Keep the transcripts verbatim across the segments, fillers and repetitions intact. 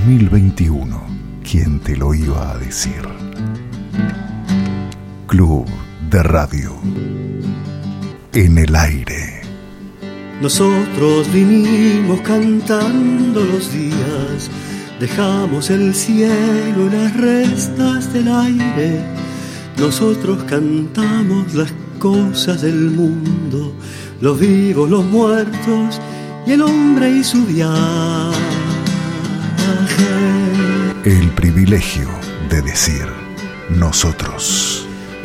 mil veintiuno, ¿quién te lo iba a decir? Club de Radio. En el aire. Nosotros vinimos cantando los días, dejamos el cielo en las restas del aire. Nosotros cantamos las cosas del mundo, los vivos, los muertos y el hombre y su viaje. El privilegio de decir nosotros.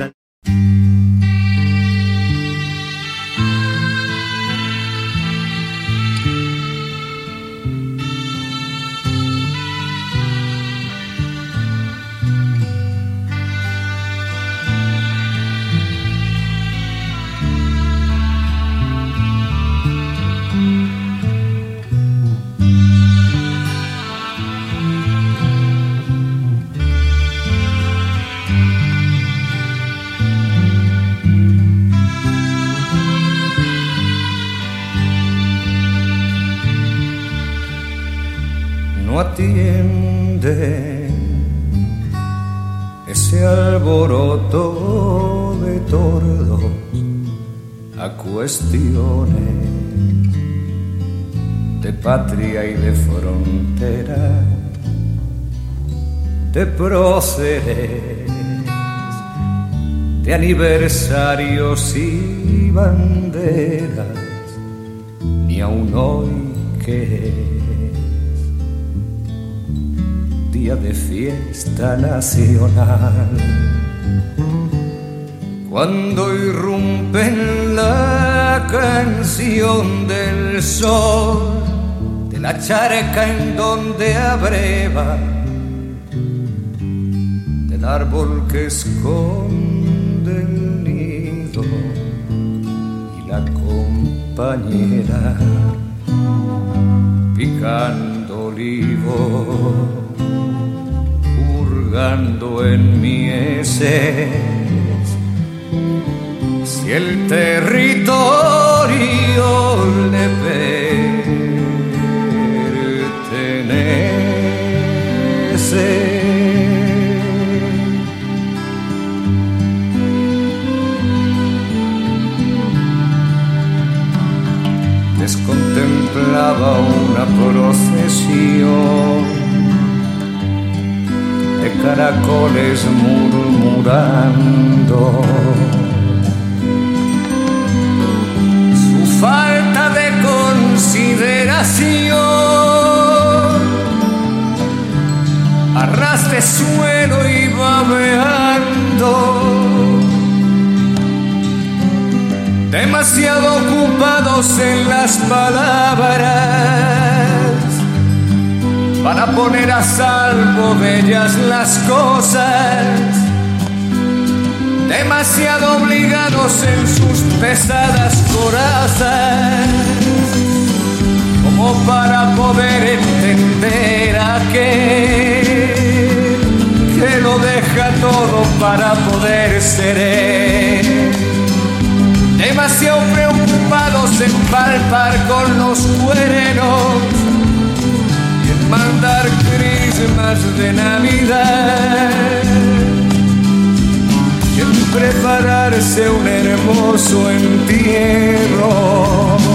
No atiende ese alboroto de tordos a cuestiones de patria y de frontera, de próceres, de aniversarios y banderas, ni aun hoy que día de fiesta nacional, cuando irrumpe en la canción del sol, de la charca en donde abreva, del árbol que esconde el nido y la compañera picando olivo, hurgando en mieses. Si el territorio le pertenece, les contemplaba una procesión de caracoles murmurando su falta de consideración, a ras de suelo y babeando, demasiado ocupados en las palabras para poner a salvo de ellas las cosas, demasiado obligados en sus pesadas corazas, como para poder entender a aquel que lo deja todo para poder ser él, demasiado preocupados en palpar con los cuernos, mandar crismas de Navidad y en prepararse un hermoso entierro.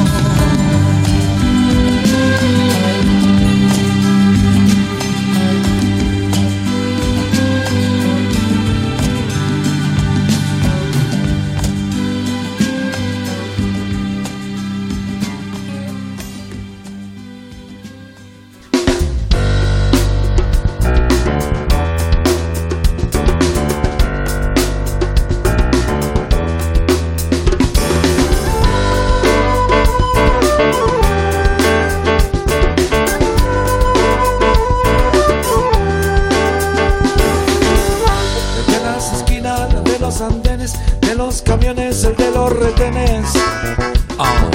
El de los retenes, oh.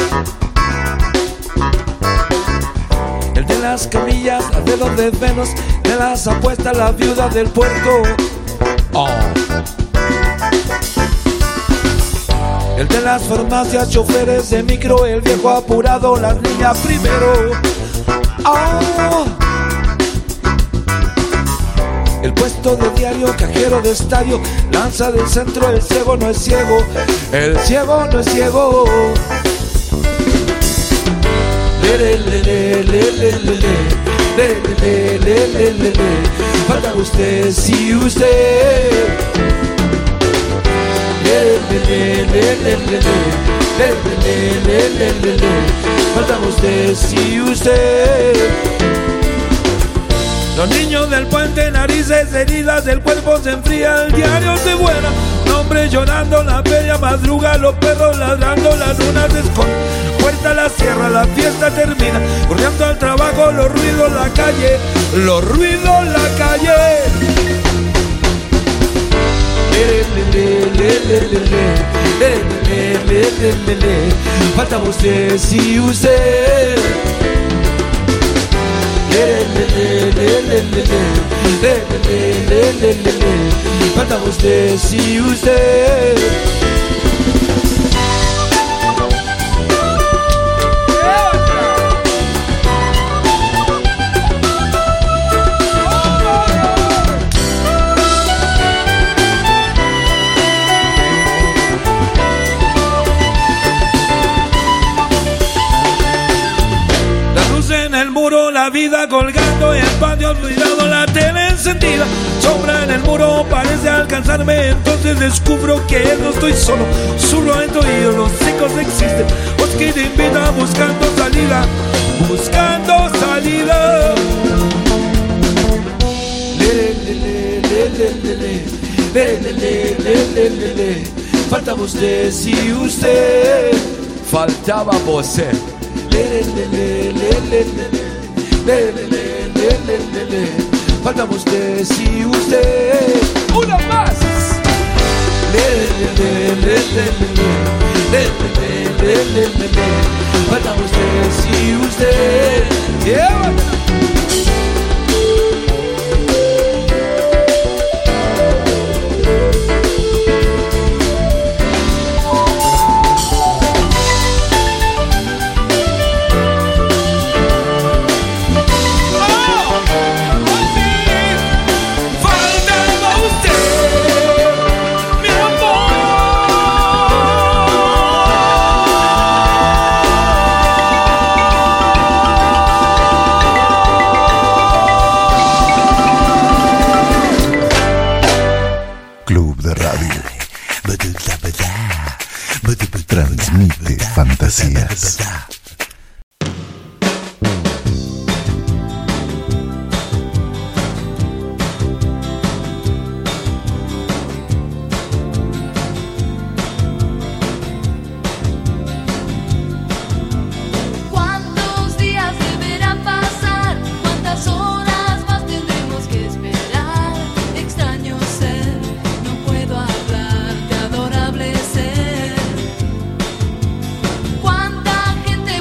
El de las camillas, de los desvelos, de las apuestas, la viuda del puerto, oh. El de las farmacias, choferes de micro, el viejo apurado, las niñas primero, oh. El puesto de diario, cajero de estadio, lanza del centro, el ciego no es ciego, el ciego no es ciego. Le, le, le, le, le, le, le, le, le, le, le, le, le. Falta usted, sí usted. Le, le, le, le, le, le, le, le, le, le, le, le. Falta usted, sí usted. Los niños del puente, narices heridas, el cuerpo se enfría, el diario se vuela. Un hombre llorando, la bella madruga, los perros ladrando, la luna se esconde. Puerta la cierra, la fiesta termina, corriendo al trabajo, los ruidos, la calle, los ruidos, la calle. Le, le, le, le, le, le, le, le, le, le, le. Falta usted, sí usted. Le, le, le, le, le, le, le, le, le, le, le. Falta usted, sí usted. La vida colgando, el patio olvidado, la tele encendida, sombra en el muro parece alcanzarme, entonces descubro que no estoy solo, zurro en tu oído, los ecos existen, Oski te invita buscando salida, buscando salida. Le, le, le, le, le, le, le, le, le, le, le, le. Falta usted, sí usted. Faltaba você. Le, le, le, le, le, le. Le, le, le, le, le, le, le. Falta usted, sí usted. Una más. Le, le, le, le, le, le, le, le, le, le, le, le. Falta usted, sí usted. Yeah. Transmite fantasías. Cuánta gente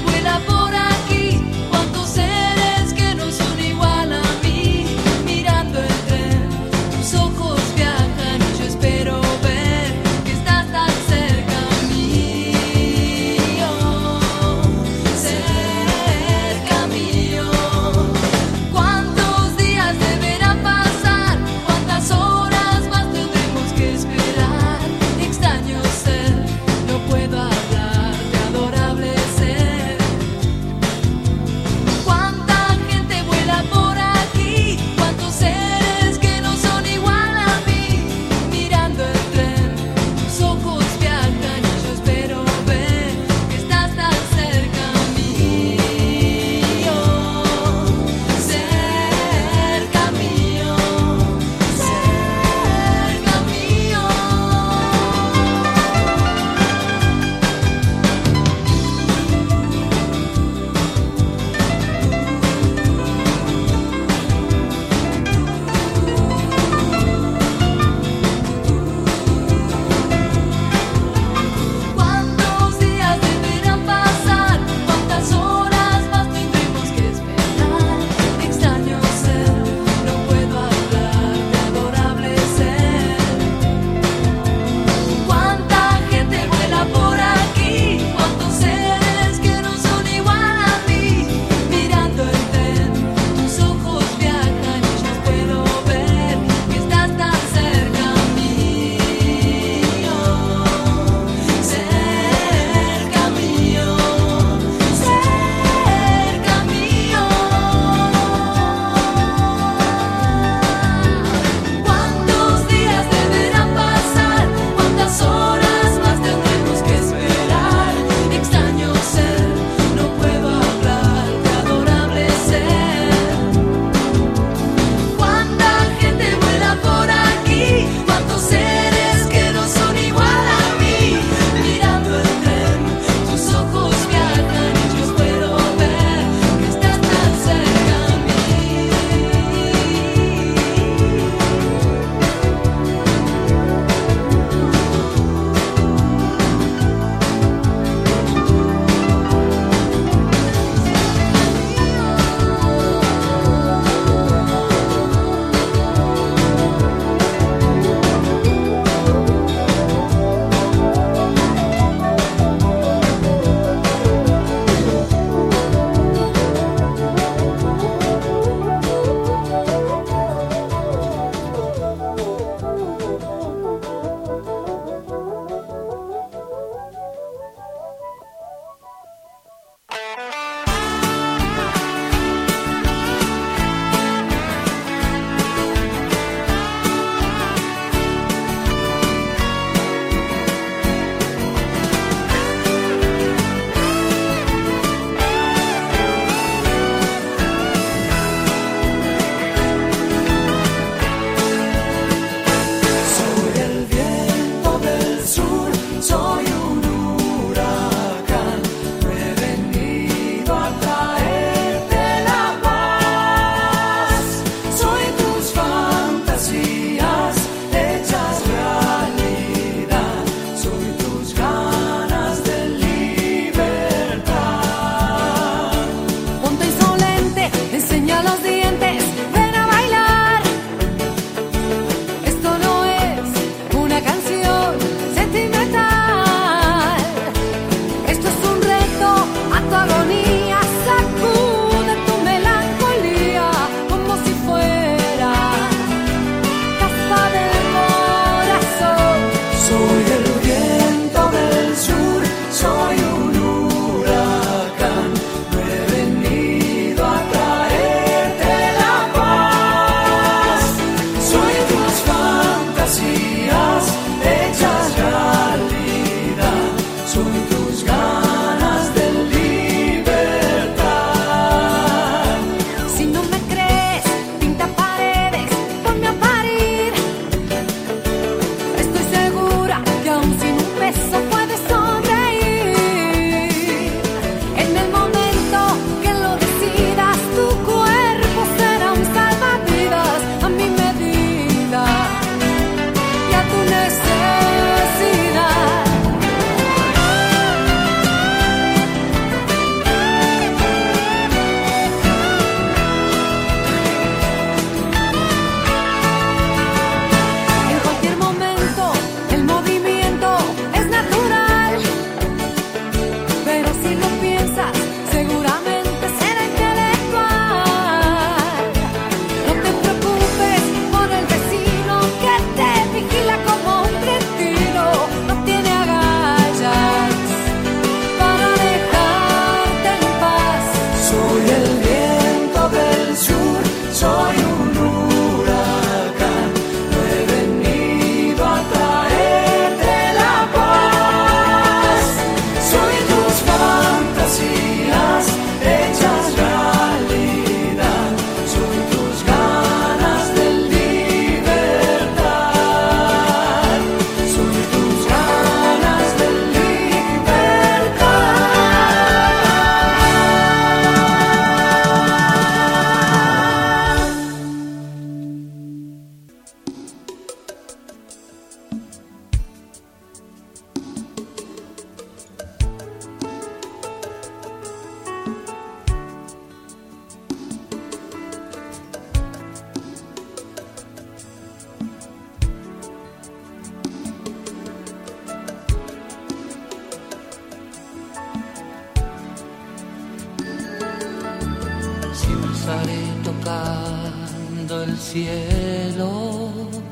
el cielo.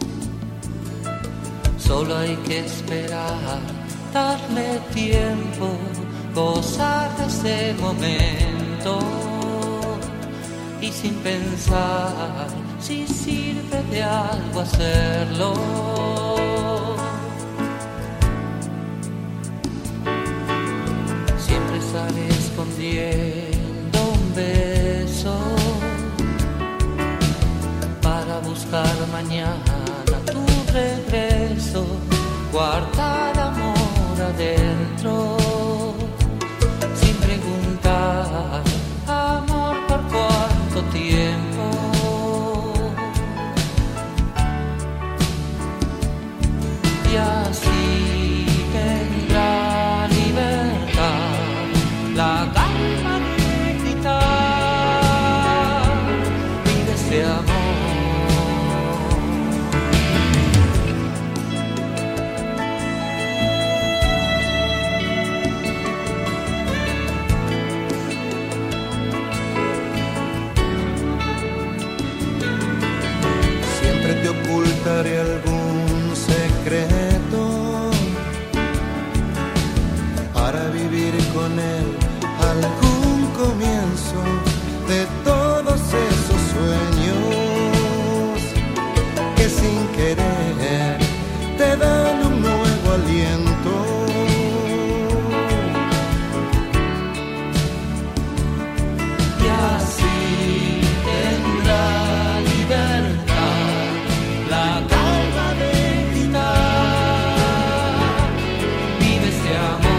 Solo hay que esperar, darle tiempo, gozar de ese momento y sin pensar si sirve de algo hacerlo. Siempre sale escondiendo un beso para buscar mañana tu regreso, guardar amor adentro sin preguntar amor por cuánto tiempo. Y así tendrá libertad la calma de gritar, vive ese amor. Ocultaré algún secreto para vivir con él algún comienzo de todos esos sueños que sin querer te dan un nuevo aliento. Y así tendrá libertad la calma de gritar, vive ese amor.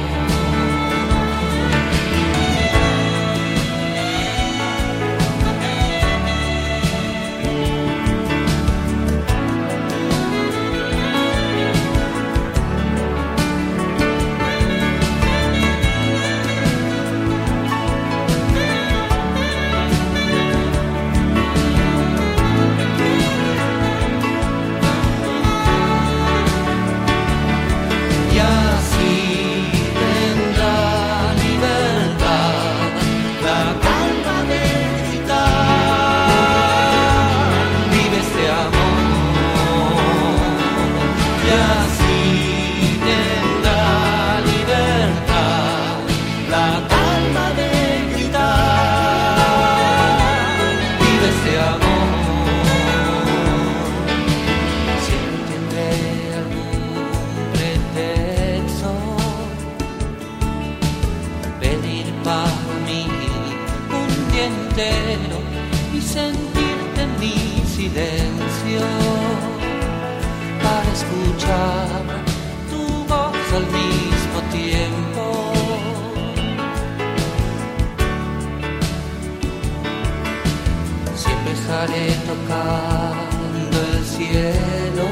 Y sentirte en mi silencio para escuchar tu voz al mismo tiempo. Siempre estaré tocando el cielo.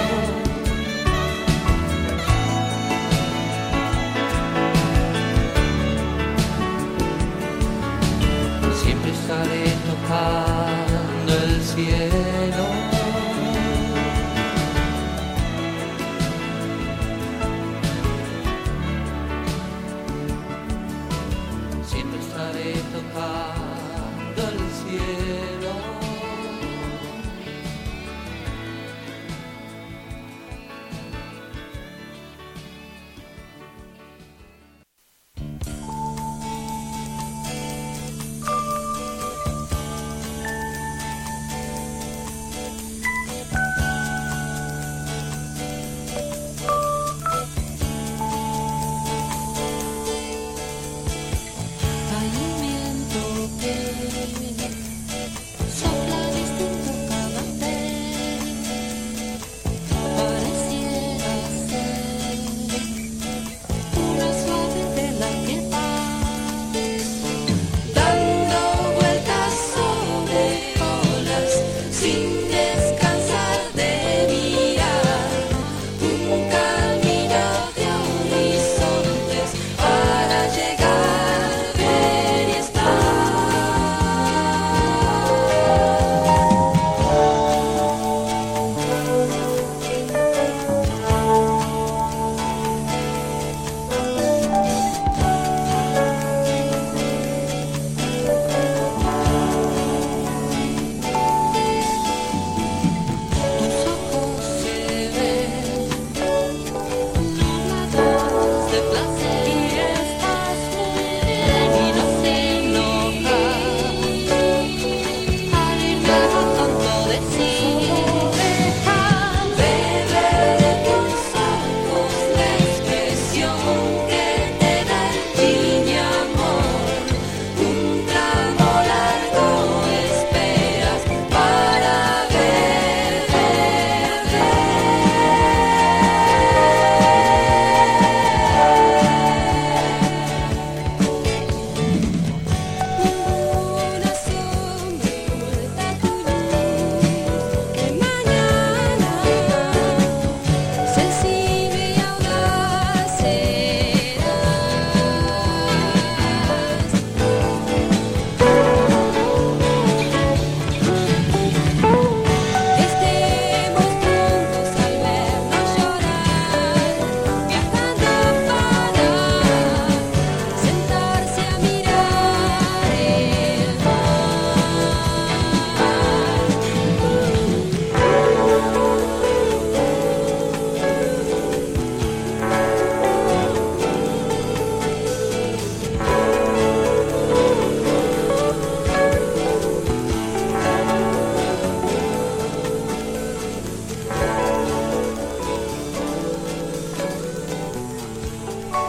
Estaré tocando el cielo. Siempre estaré tocando el cielo.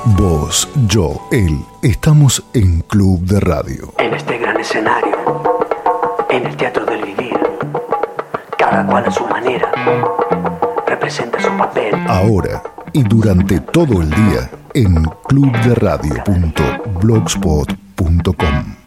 Vos, yo, él, estamos en Club de Radio. En este gran escenario, en el teatro del vivir, cada cual a su manera representa su papel. Ahora y durante todo el día en club de radio punto blogspot punto com.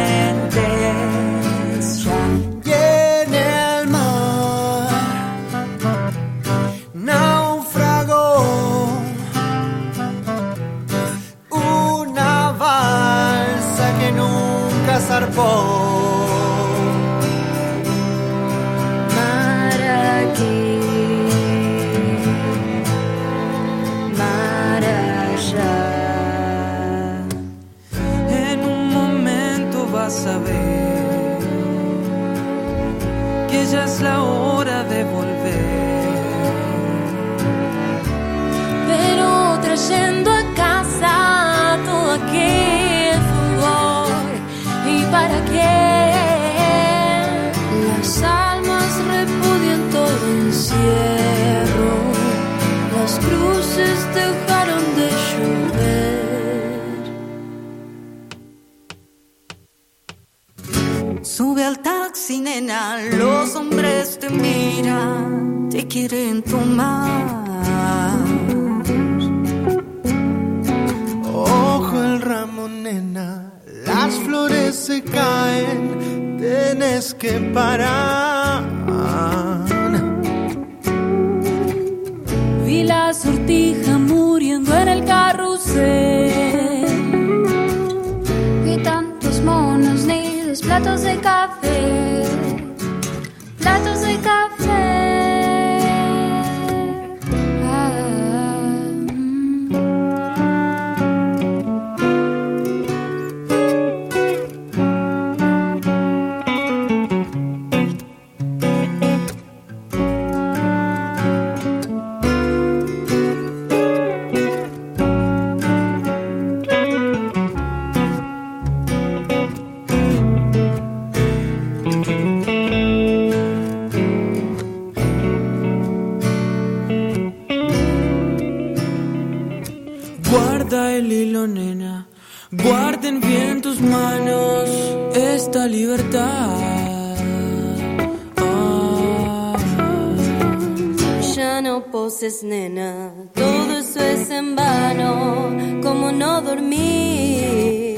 diferentes ya. Y en el mar naufragó una balsa que nunca zarpó. Saber que ya es la hora de volver, pero trayendo a casa todo aquel fútbol. ¿Y para qué? Las almas repudian todo encierro, las cruces dejaron de llover. Sube al taxi, nena, los hombres te miran, te quieren tomar. Ojo el ramo, nena, las flores se caen, tienes que parar. Vi la sortija muriendo en el carrusel. Vi tantos monos negros, platos de café, platos de café. Ah, guarda el hilo, nena, guarden bien tus manos esta libertad. Ah. Ya no poses, nena, todo eso es en vano, como no dormir.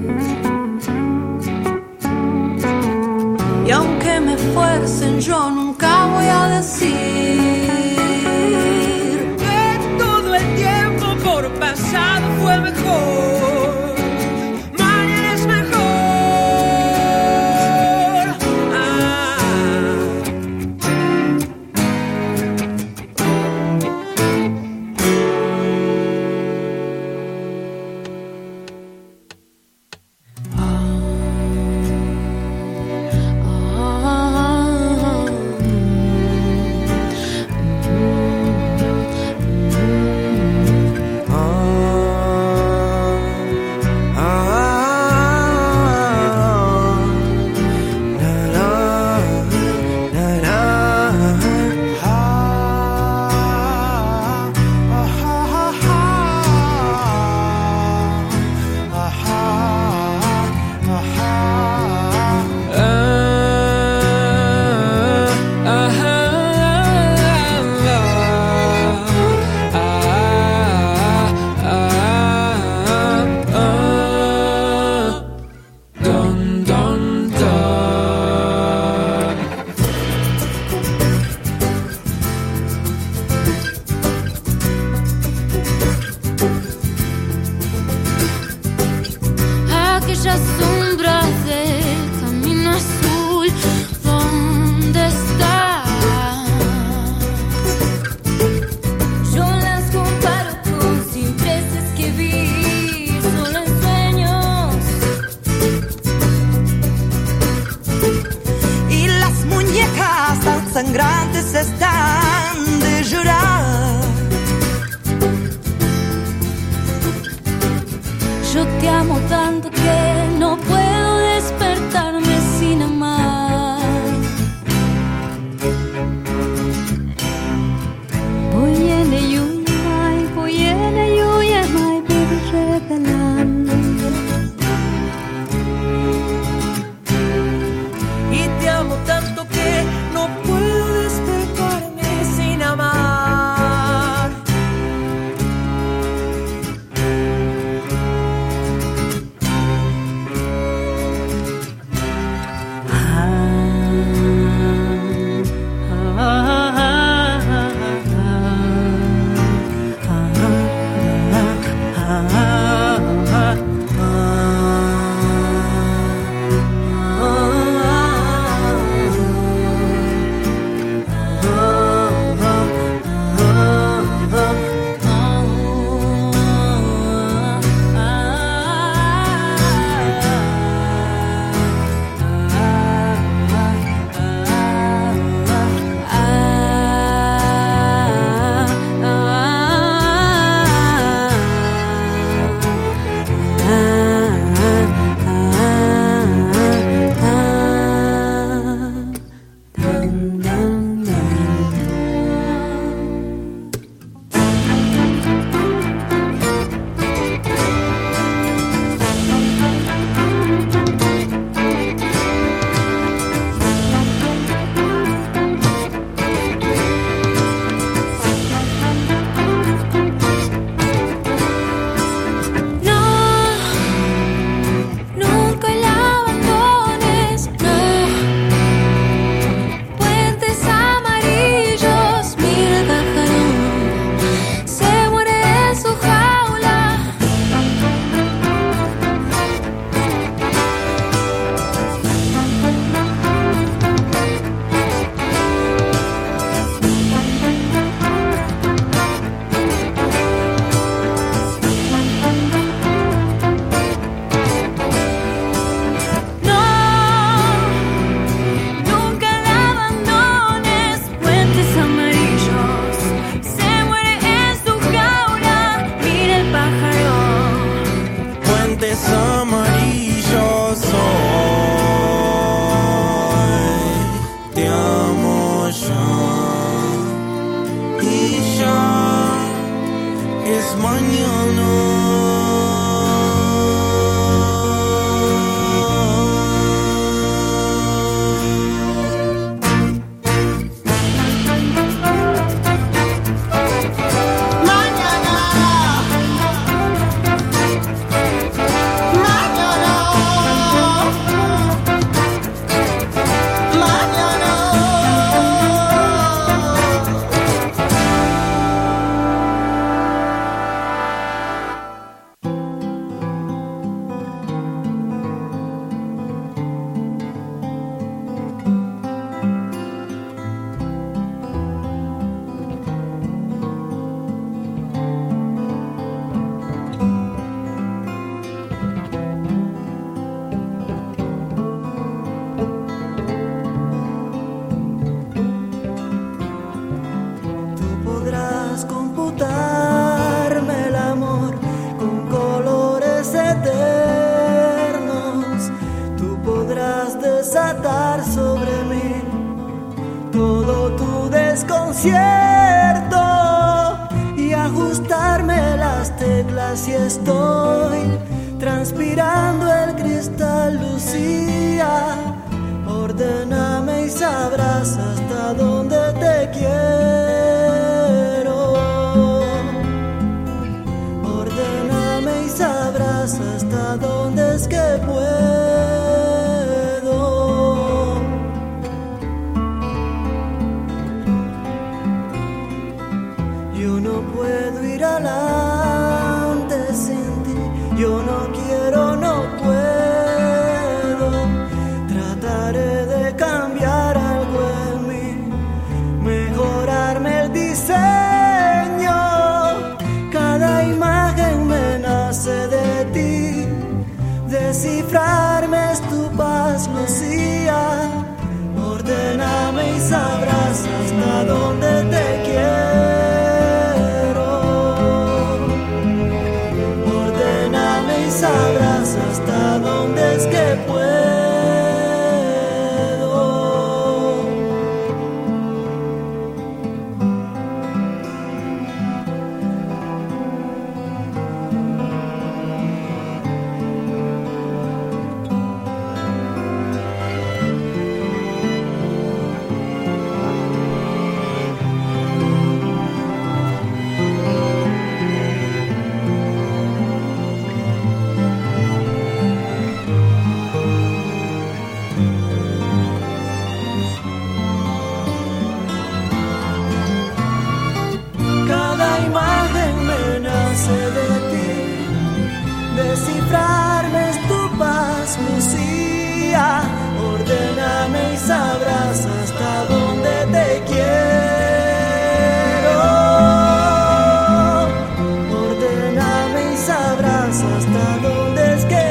Y aunque me fuercen, yo nunca voy a decir que todo el tiempo por pasado fue mejor. Mañana es mejor. Ah. Aquellas sombras del camino azul, ¿dónde están? Yo las comparo con cipreses que vi solo en sueños. Y las muñecas tan sangrantes están de llorar. Yo te amo tanto que no puedo despertarme sin amar. Voyene yumai, voyene yuyemai, baby revelando. Y te amo tanto que no puedo despertarme desatar sobre mí todo tu desconcierto y ajustarme las teclas y estoy transpirando el cristal, Lucía. Ordéname y sabrás hasta dónde te quiero. Ordéname y sabrás hasta dónde es que puedo. Yo no puedo ir adelante sin ti. Yo no quiero, no puedo. Trataré de cambiar algo en mí, mejorarme el diseño. Cada imagen me nace de ti. Descifrarme es tu paz, Lucía. Ordéname y sabrás hasta dónde te quiero. Ordéname y sabrás hasta dónde es que puedo. Descifrarme es tu paz, Lucía. Ordéname y sabrás hasta dónde te quiero. Ordéname y sabrás hasta dónde es que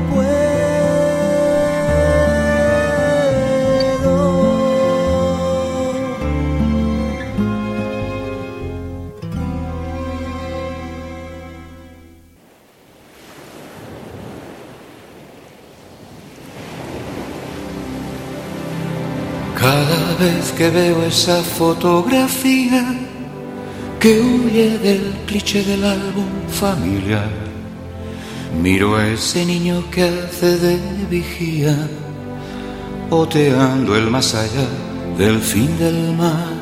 Cada vez que veo esa fotografía que huye del cliché del álbum familiar, miro a ese niño que hace de vigía, oteando el más allá del fin del mar.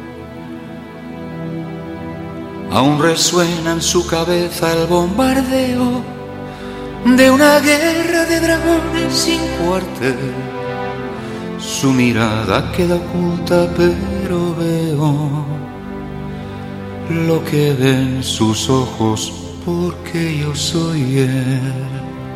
Aún resuena en su cabeza el bombardeo de una guerra de dragones sin cuartel. Su mirada queda oculta, pero veo lo que ven sus ojos, porque yo soy él.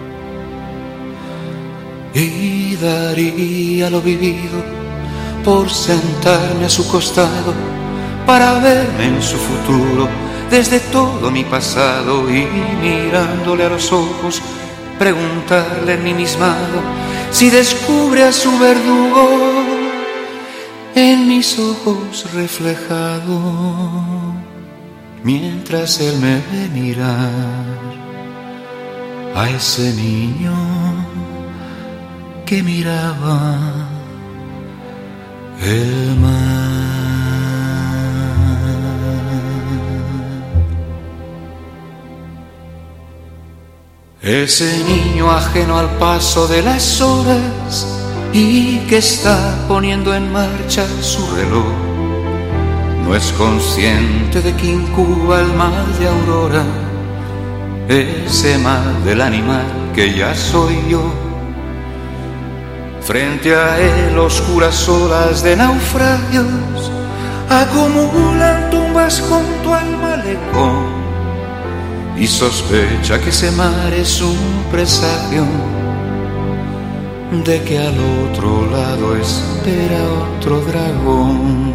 Y daría lo vivido por sentarme a su costado para verme en su futuro desde todo mi pasado, y mirándole a los ojos preguntarle ensimismado si descubre a su verdugo en mis ojos reflejado, mientras él me ve mirar a ese niño que miraba el mar. Ese niño ajeno al paso de las horas y que está poniendo en marcha su reloj, no es consciente de que incuba el mal de aurora, ese mal del animal que ya soy yo. Frente a él oscuras olas de naufragios acumulan tumbas junto al malecón, y sospecha que ese mar es un presagio de que al otro lado espera otro dragón.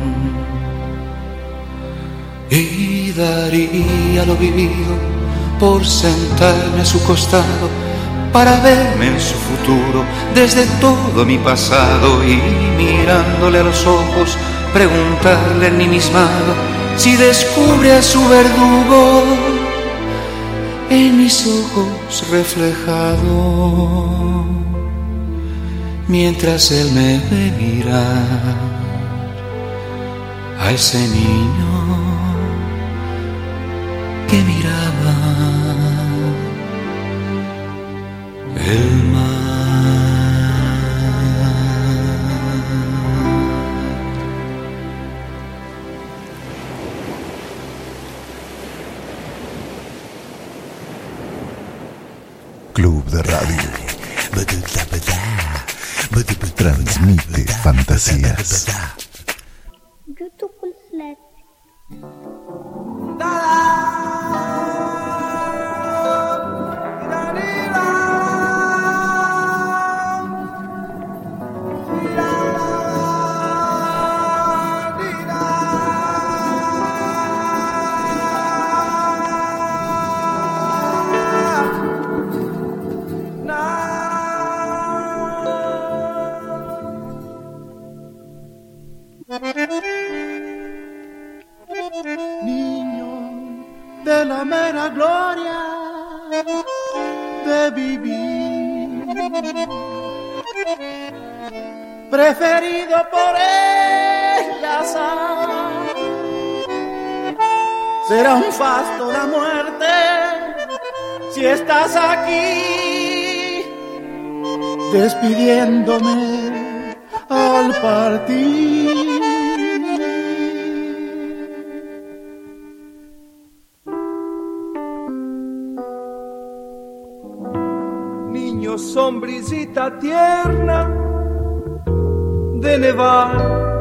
Y daría lo vivido por sentarme a su costado para verme en su futuro desde todo mi pasado, y mirándole a los ojos preguntarle ensimismado si descubre a su verdugo en mis ojos reflejado, mientras él me ve mirar a ese niño que miraba el mar. Club de Radio. Transmite fantasías. Preferido por ella será un fasto la muerte si estás aquí despidiéndome al partir. Niño, sombricita tierna de nevar,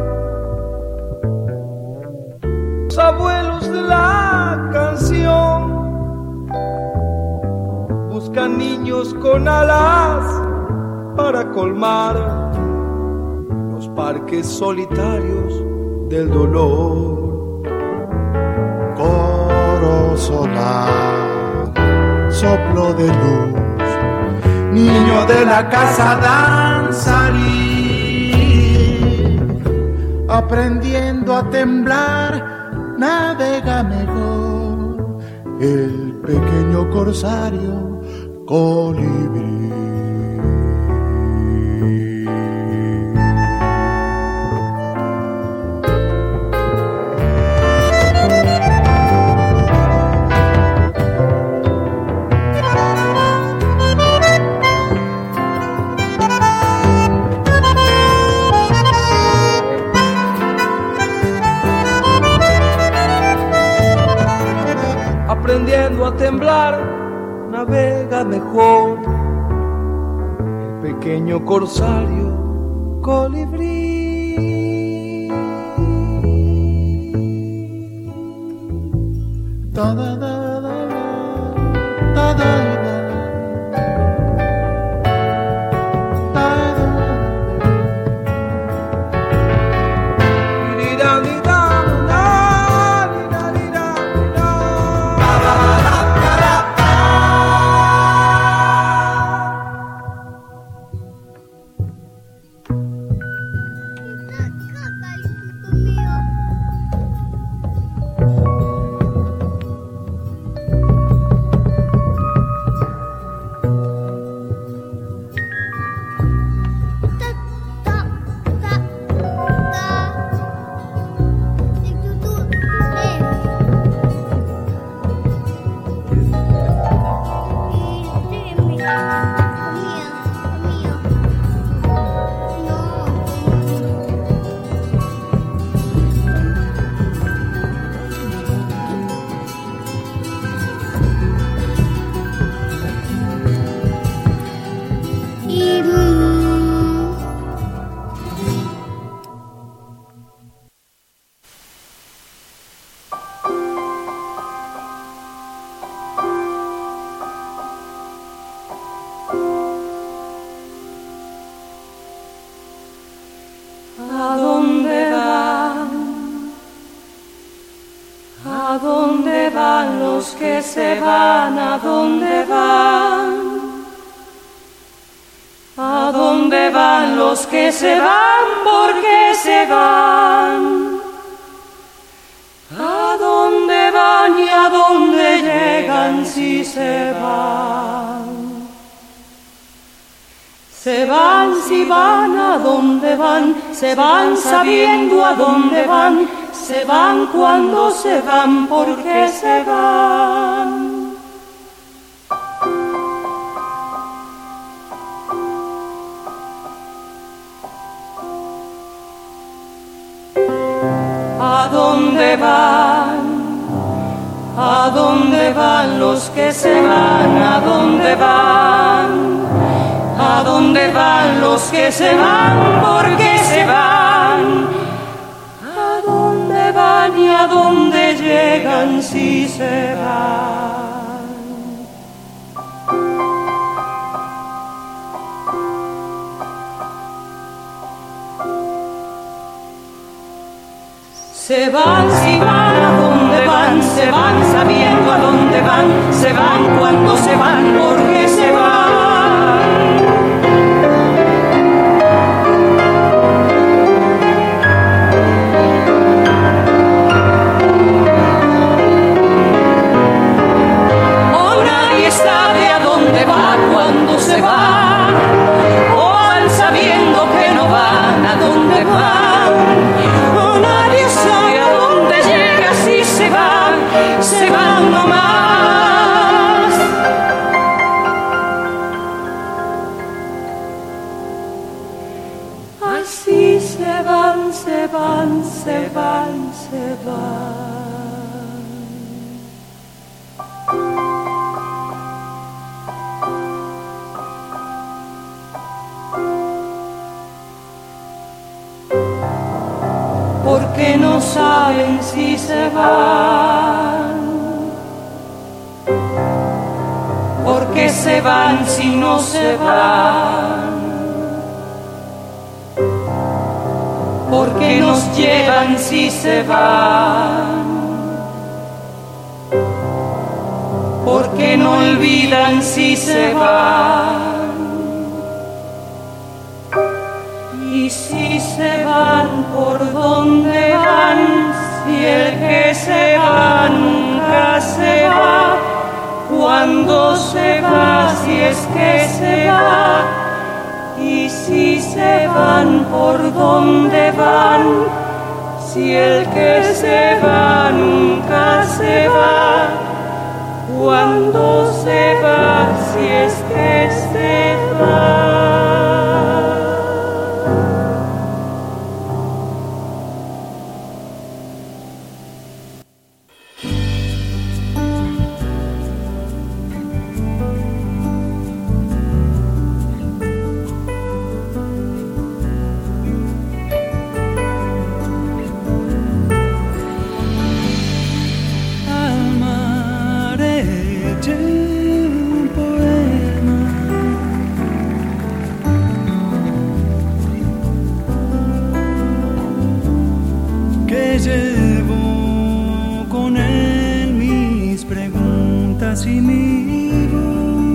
los abuelos de la canción buscan niños con alas para colmar los parques solitarios del dolor. Coro solar, soplo de luz, niño de la casa danzarí, aprendiendo a temblar, navega mejor el pequeño corsario colibrí. Aprendiendo a temblar, navega mejor el pequeño corsario colibrí. Da, da, da, da, da, da, da. Se van, ¿a dónde van? ¿A dónde van los que se van? ¿Por qué se van? ¿A dónde van y a dónde llegan si se van? Se van, si van, a dónde van, se van sabiendo a dónde van, se van cuando se van, porque se van. ¿A dónde van? ¿A dónde van los que se van? ¿A dónde van? ¿A dónde van los que se van? ¿Por qué se van? ¿A dónde van y a dónde llegan si se van? Se van, si van, ¿a dónde van? Se van sabiendo a dónde van, se van cuando se van, ¿por qué se van? Cuando se van, o van sabiendo que no van a dónde van, o nadie sabe a dónde llega si se van, se van nomás. Así se van, se van, se van, se van. Porque no saben si se van, porque se van si no se van, porque nos llevan si se van, porque no olvidan si se van. Y si se van, ¿por dónde van? Si el que se va nunca se va. Cuando se va, si es que se va. Y si se van, ¿por dónde van? Si el que se va nunca se va. Cuando se va, si es que se va. Llevo con él mis preguntas y mi voz,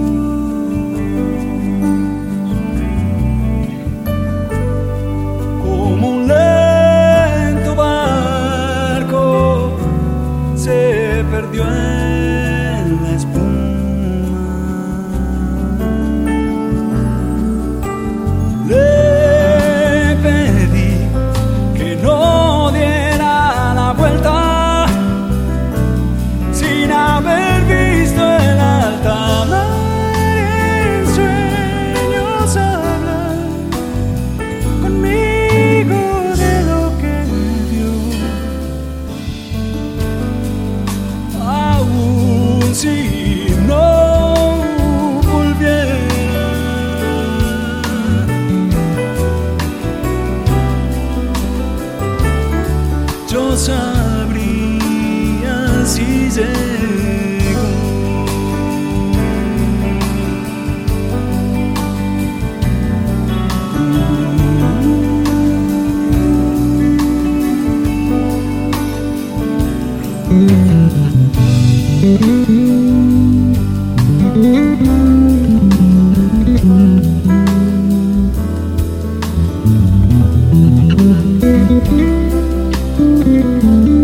como un lento barco se perdió en la espuma. Le pedí que no diera la vuelta sin haber visto el alta mar. En sueños hablan conmigo de lo que vio, aún si no volviera. Yo sabría si llegó. Mm-hmm.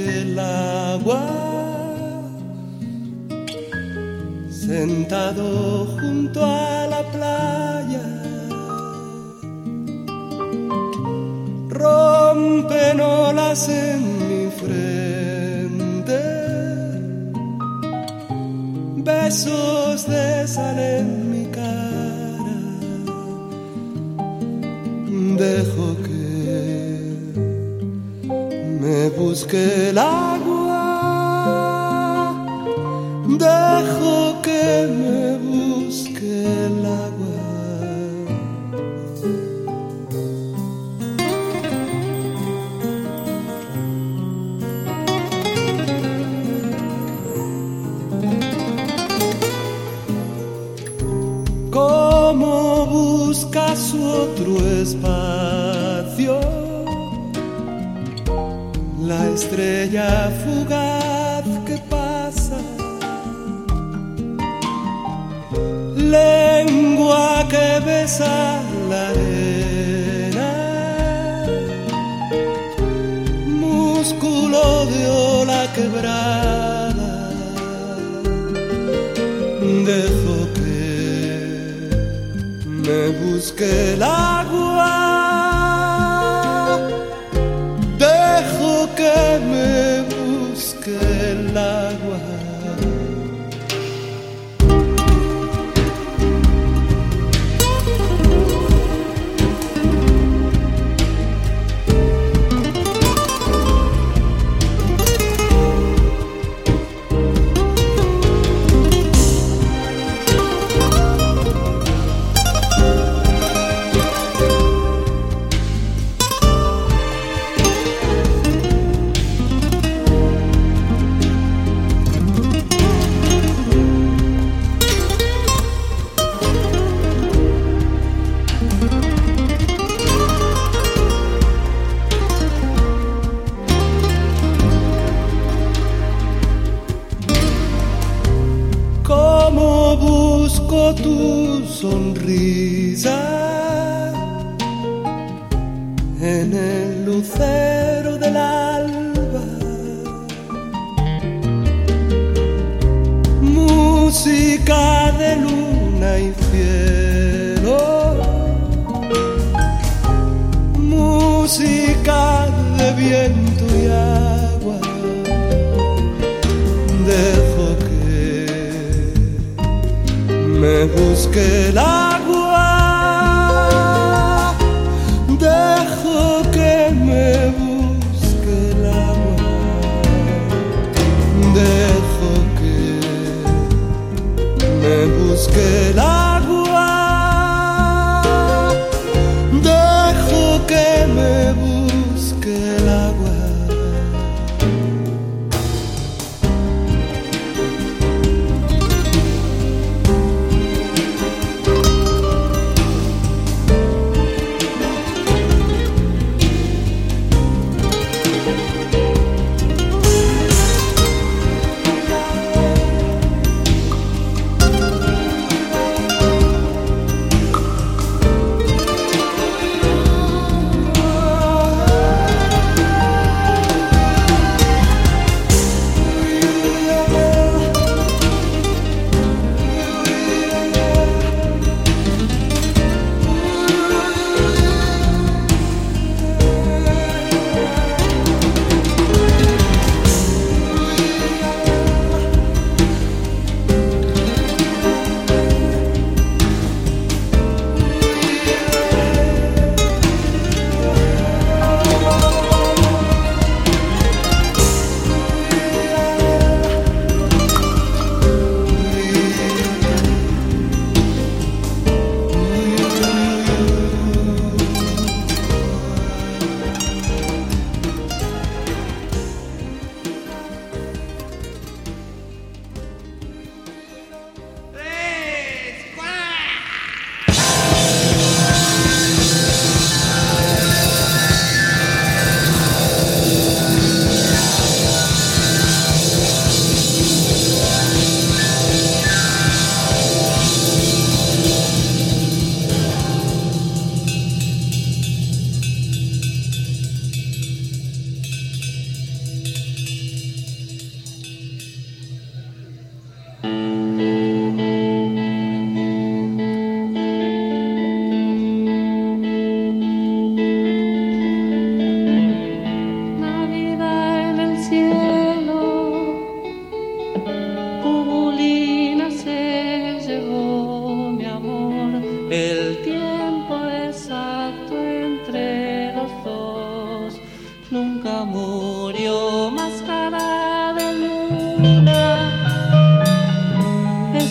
busque el agua, sentado junto a la playa, rompen olas en mi frente, besos de sal en mi cara, dejo que me busque el agua, dejo que me busque el agua. Como busca su otro espacio, la estrella fugaz que pasa, lengua que besa la arena, músculo de ola quebrada, dejo que me busque el agua, dejo que me busque el agua. Tu sonrisa en el lucero del alba, música de luna y cielo, música de viento y agua, dejo me busque el agua, dejo que me busque el agua, dejo que me busque el agua, dejo que me busque el agua.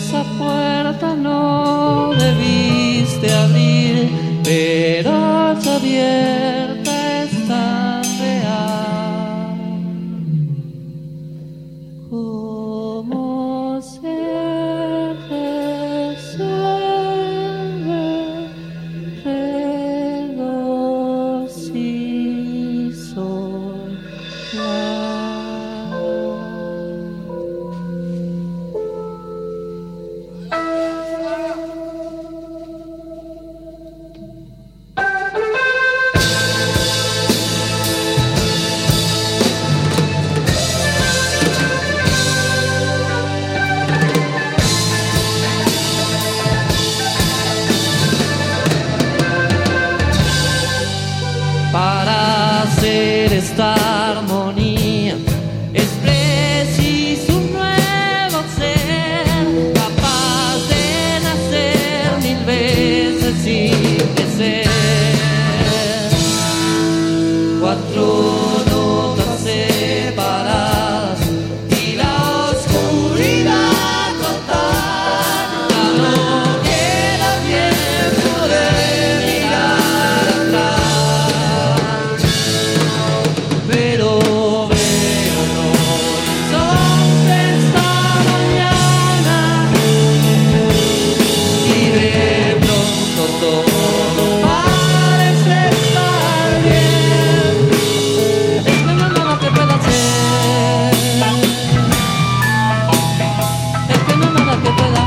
esa puerta no debiste abrir, pero ya abierta está real. ¿Cómo se resuelve regocijo para hacer esta armonía es preciso un nuevo ser, capaz de nacer mil veces sin crecer. Cuatro notas separadas y la oscuridad total, ya no queda tiempo de mirar atrás. Pero veo el horizonte esta mañana y de pronto todo parece estar bien. Es que no hay nada que pueda hacer, es que no hay nada que pueda.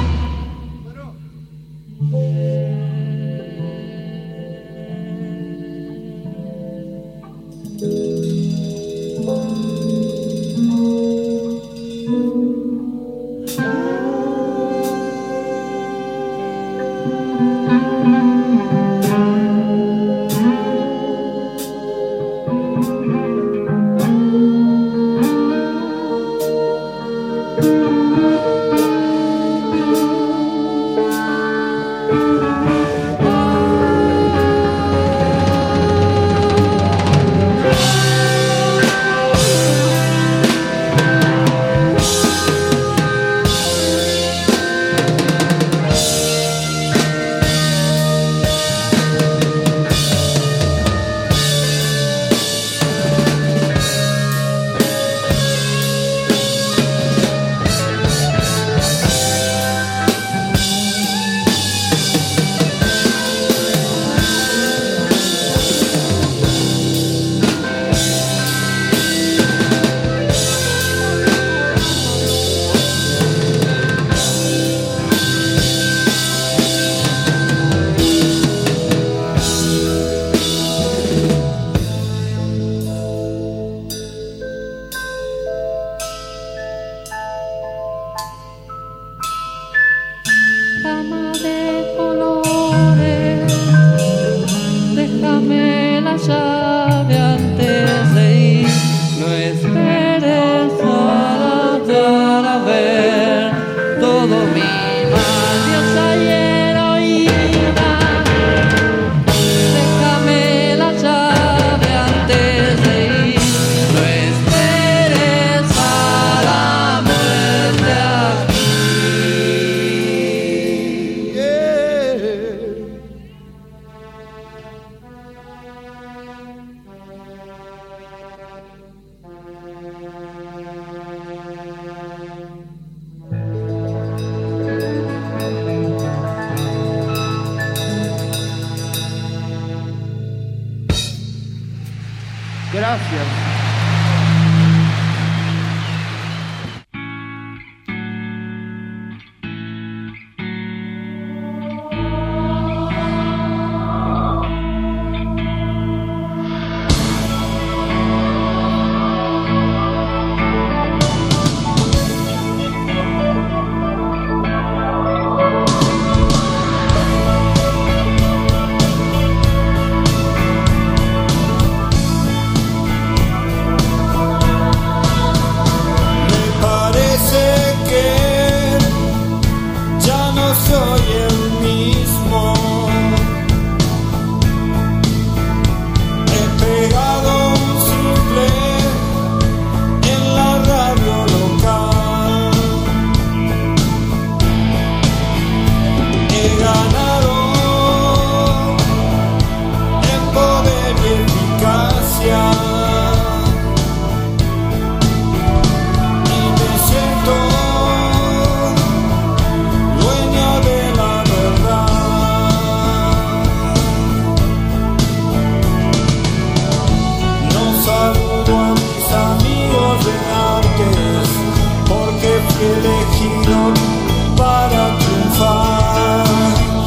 Cama de colores, déjame la llave antes de ir, no esperes para ver todo mi mal, diosa y heroína. Déjame la llave antes de ir, no esperes a la muerte aquí. Gracias. he ganado en poder y eficacia. Y me siento dueña de la verdad. No saludo a mis amigos de antes, porque fui elegido para triunfar.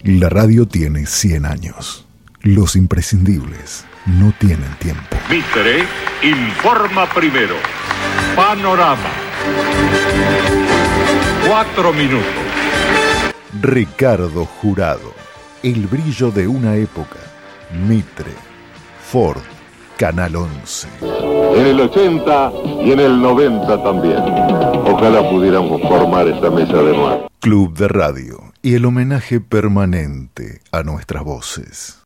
La radio tiene cien años. Los imprescindibles no tienen tiempo. Mitre informa primero. Panorama. Cuatro minutos. Ricardo Jurado. El brillo de una época. Mitre. Ford. Canal once. En el ochenta y en el noventa también. Ojalá pudiéramos formar esta mesa de nuevo. Club de Radio y el homenaje permanente a nuestras voces.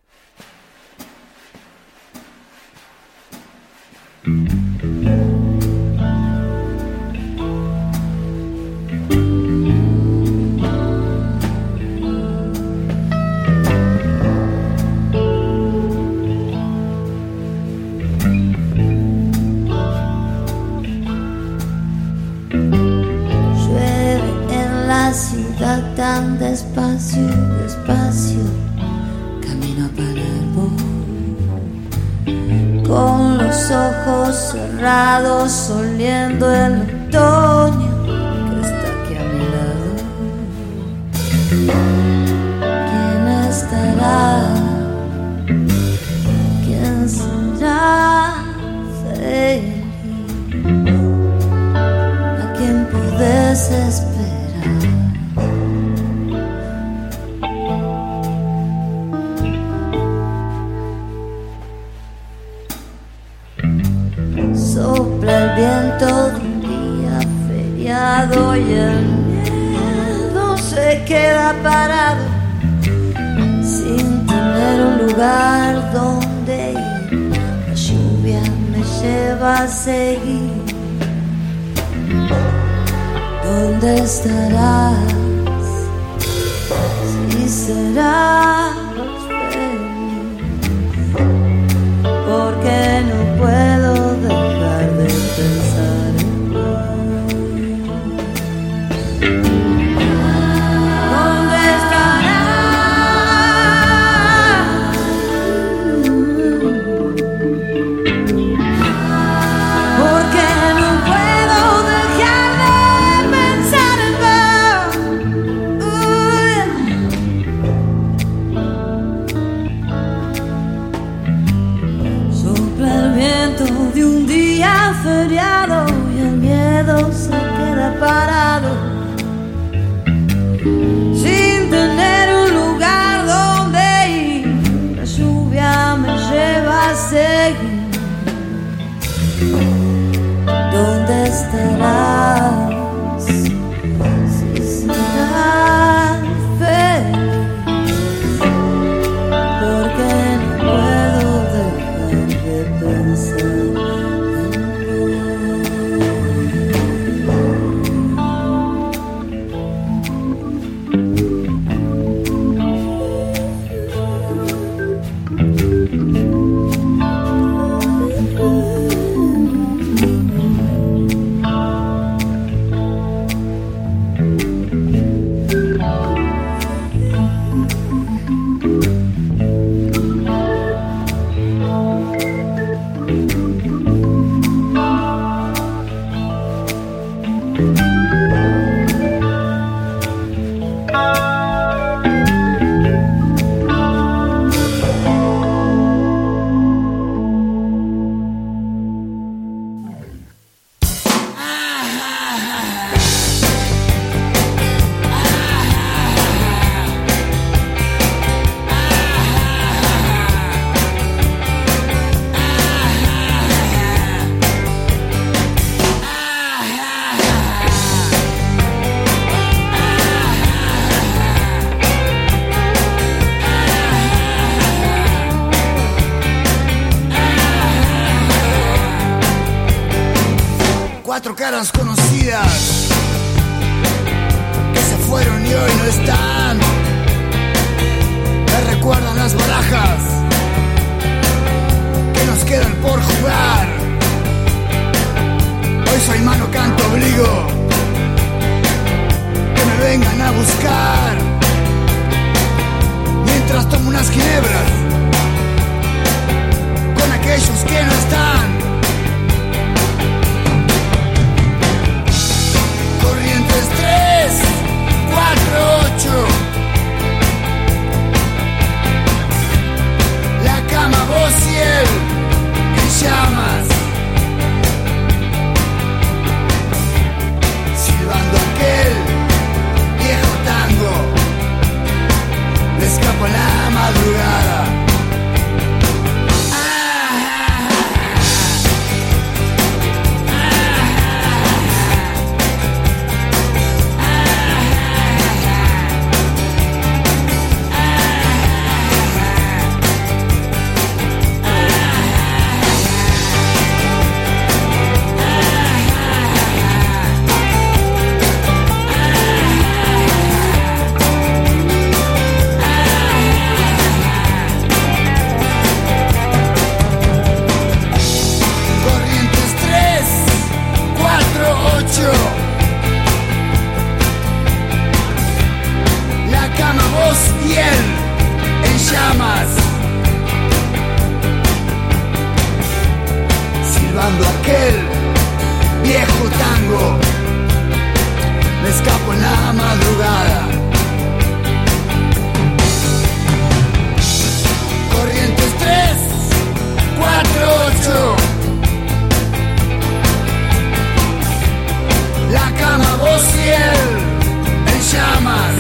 Ciudad tan despacio, despacio, camino para el bosque, con los ojos cerrados, oliendo el otoño que está aquí a mi lado. ¿Quién estará? ¿Quién será feliz? ¿A quién puedes esperar? Sopla el viento de un día feriado y el miedo se queda parado sin tener un lugar donde ir. La lluvia me lleva a seguir. ¿Dónde estarás? Si serás feliz, porque no puedo dejar de pensar en ¿dónde estarás? Porque no puedo dejar de pensar en vos. Sopla el viento de un día feriado y el miedo se queda parado sin tener un lugar donde ir. La lluvia me lleva a seguir. ¿Dónde estarás? Si serás feliz, porque no puedo dejar de pensar. Cuatro caras conocidas que se fueron y hoy no están. Me recuerdan las barajas que nos quedan por jugar. Hoy soy mano, canto, obligo que me vengan a buscar. Mientras tomo unas ginebras con aquellos que no están. Corrientes tres, cuatro, ocho, la madrugada. Corrientes tres, cuatro, ocho. La cama, voz y él en llamas.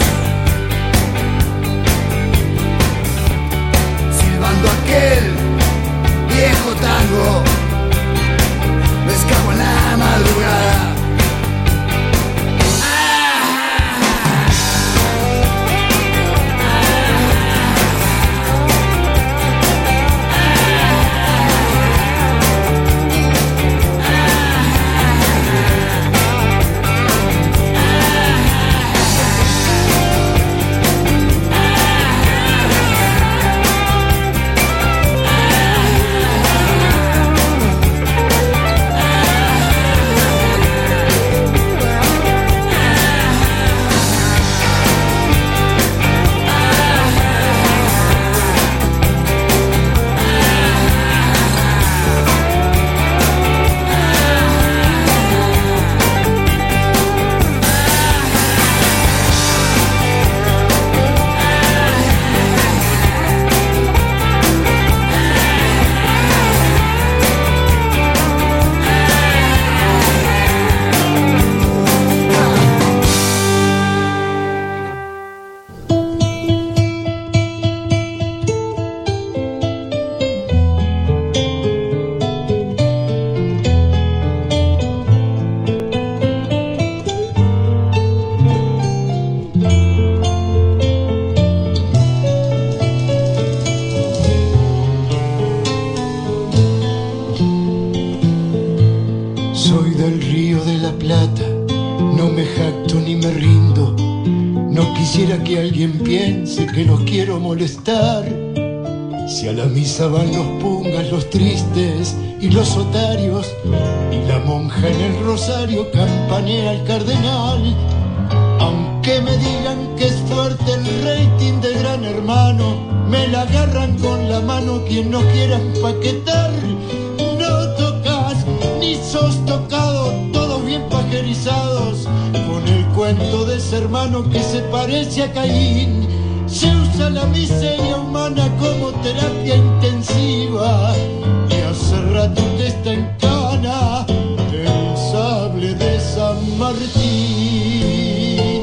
Silbando aquel viejo tango. Me escapo en la madrugada. Van los pungas, los tristes y los otarios, y la monja en el rosario campanea al cardenal. Aunque me digan que es fuerte el rating de Gran Hermano, me la agarran con la mano quien no quiera empaquetar. No tocas ni sos tocado, todos bien pajerizados, con el cuento de ese hermano que se parece a Caín. Se usa la miseria humana como terapia intensiva, y hace rato que está en cana el sable de San Martín.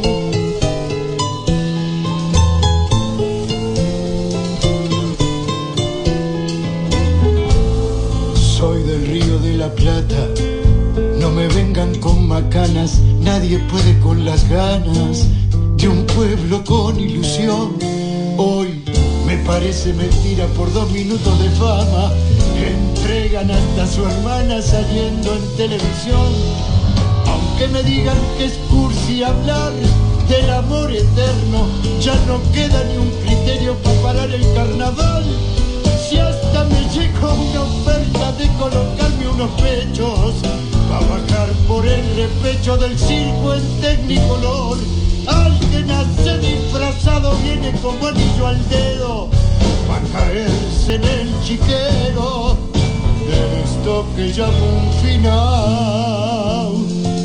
Soy del Río de la Plata, no me vengan con macanas, nadie puede con las ganas de un pueblo con ilusión. Hoy me parece mentira por dos minutos de fama, entregan hasta a su hermana saliendo en televisión. Aunque me digan que es cursi hablar del amor eterno, ya no queda ni un criterio para parar el carnaval. Si hasta me llegó una oferta de colocarme unos pechos para bajar por el repecho del circo en Tecnicolor. Alguien hace disfrazado, viene como anillo al dedo, pa' caerse en el chiquero de esto que llamo un final.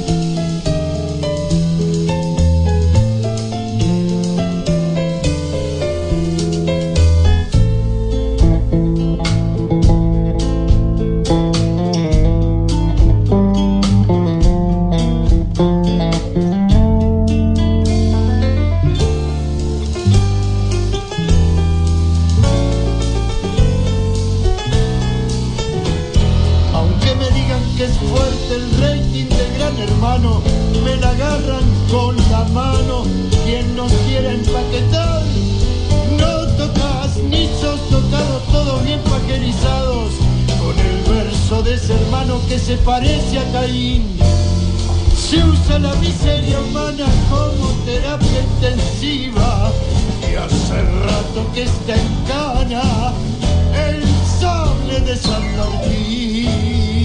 Me la agarran con la mano quien nos quiera empaquetar. No tocas ni sos tocado, todos bien paquerizados, con el verso de ese hermano que se parece a Caín. Se usa la miseria humana como terapia intensiva, y hace rato que está en cana el sable de San Martín.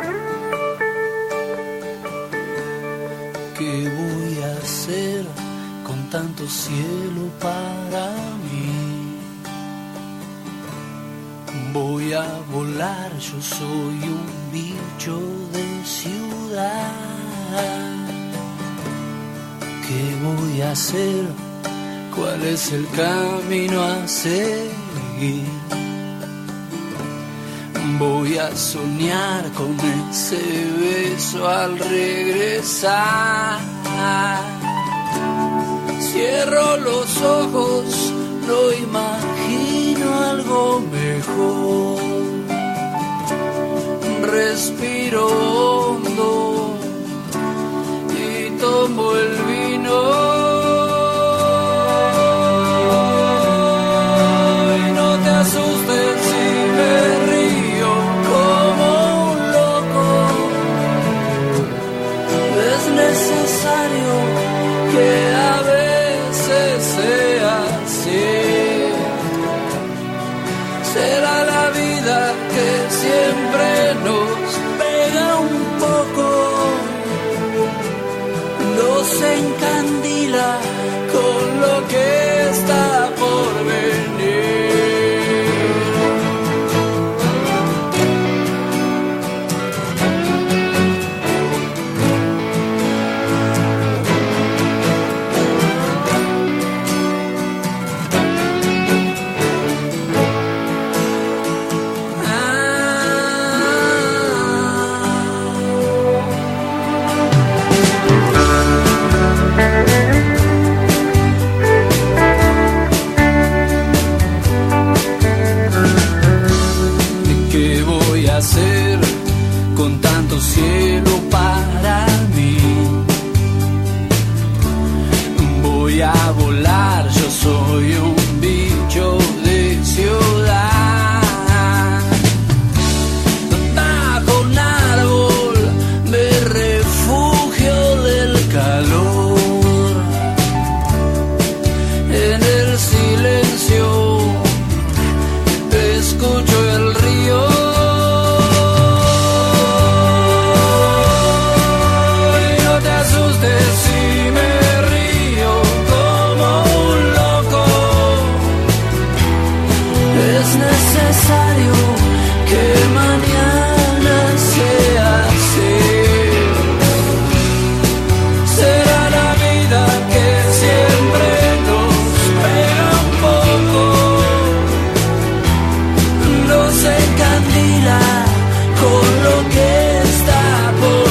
¿Qué voy a hacer tanto cielo para mí. Voy a volar, yo soy un bicho de ciudad. ¿Qué voy a hacer? ¿Cuál es el camino a seguir? Voy a soñar con ese beso al regresar. Cierro los ojos, no imagino algo mejor. Respiro hondo y tomo el vino. Que a veces sea así. Será la vida que siempre nos pega un poco, nos encandila con lo que está por venir. Con tanto cielo para mí, voy a volar, yo soy un bicho de ciudad. Bajo un árbol me refugio del calor, en el silencio escucho el río. Que mañana sea así. Será la vida que siempre nos pega un poco, nos encandila con lo que está por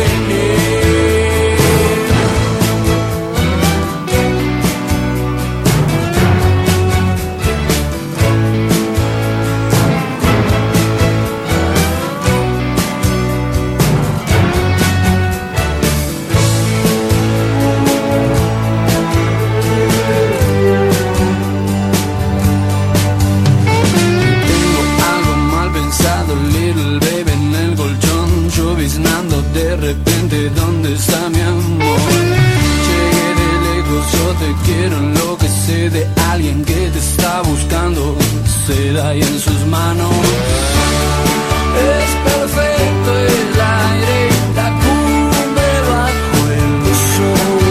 de repente, ¿dónde está mi amor? Llegué de lejos, yo te quiero, lo que sé de alguien que te está buscando, se da ahí en sus manos. Es perfecto el aire, la cumbre bajo el sol.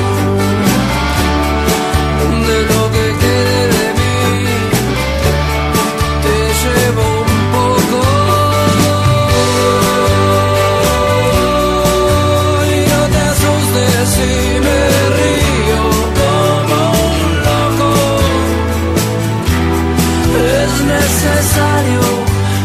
De lo que quede de mí, te llevo un poco. Si me río como un loco, es necesario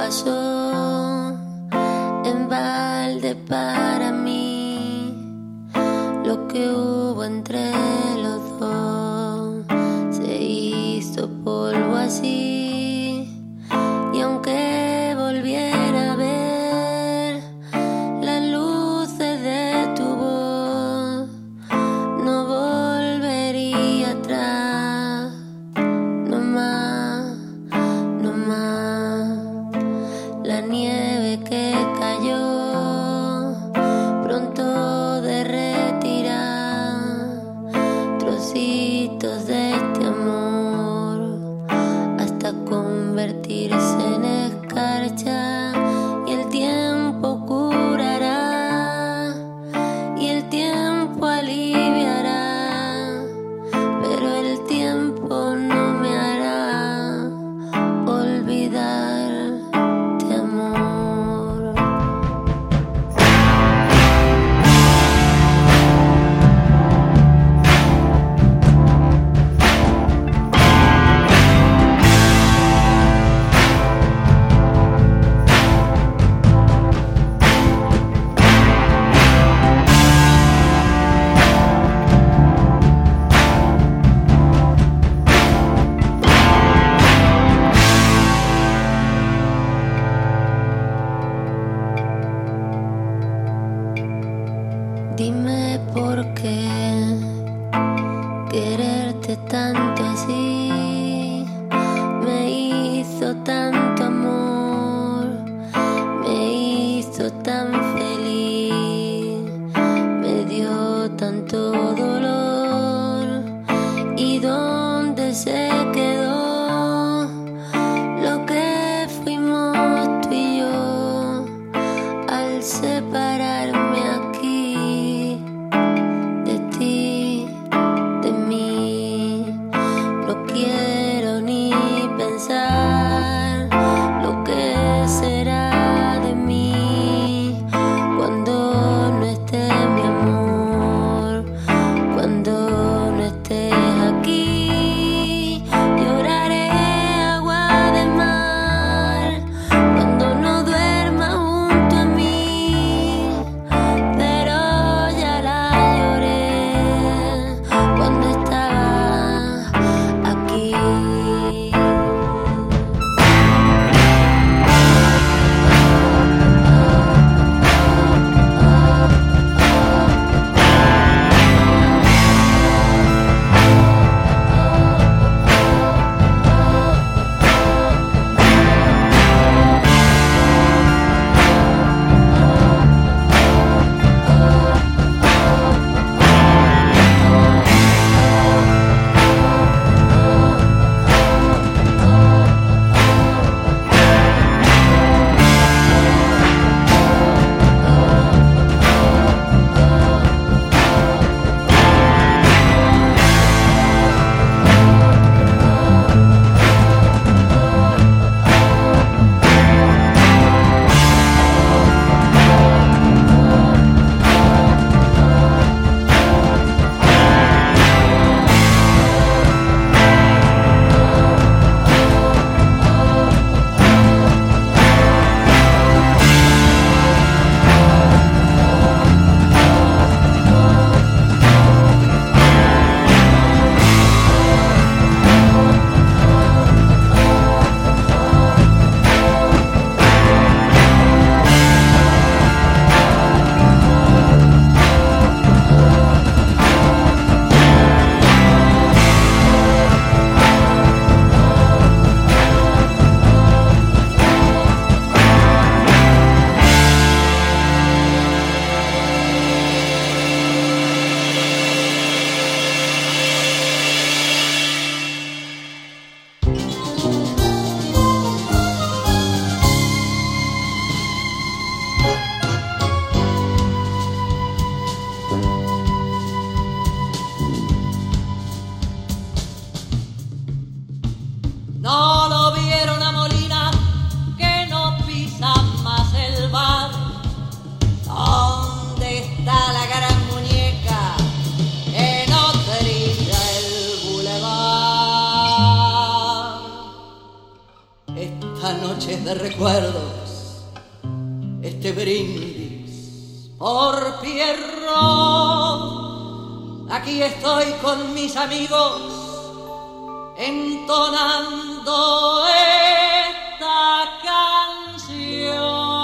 pasó en balde para mí. Lo que hubo entre los dos se hizo polvo así. Y aunque volviera a ver las luces de tu voz, no volvería atrás, no más, no más. La nieve que cayó pronto derretirá trocitos de este amor hasta convertirse en escarcha, y el tiempo curará y el tiempo aliviará, pero el tiempo no me hará olvidarte, amor. de recuerdos, este brindis por Pierrot. Aquí estoy con mis amigos entonando esta canción.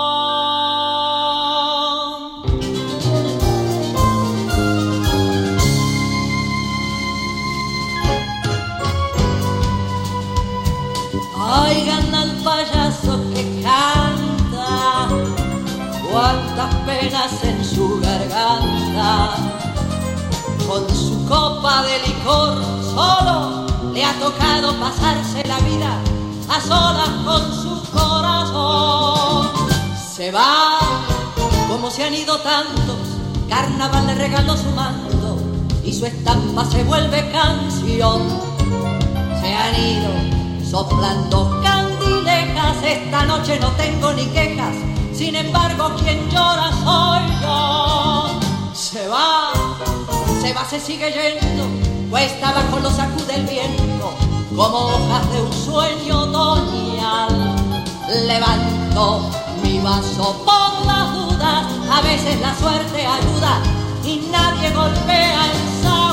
Oigan al payaso que canta, cuántas penas en su garganta. Con su copa de licor solo le ha tocado pasarse la vida a solas con su corazón. Se va como se han ido tantos, Carnaval le regaló su manto y su estampa se vuelve canción. Se han ido soplando candilejas, esta noche no tengo ni quejas, sin embargo quien llora soy yo. Se va, se va, se sigue yendo, cuesta abajo lo sacude el viento, como hojas de un sueño otoñal. Levanto mi vaso por las dudas, a veces la suerte ayuda y nadie golpea el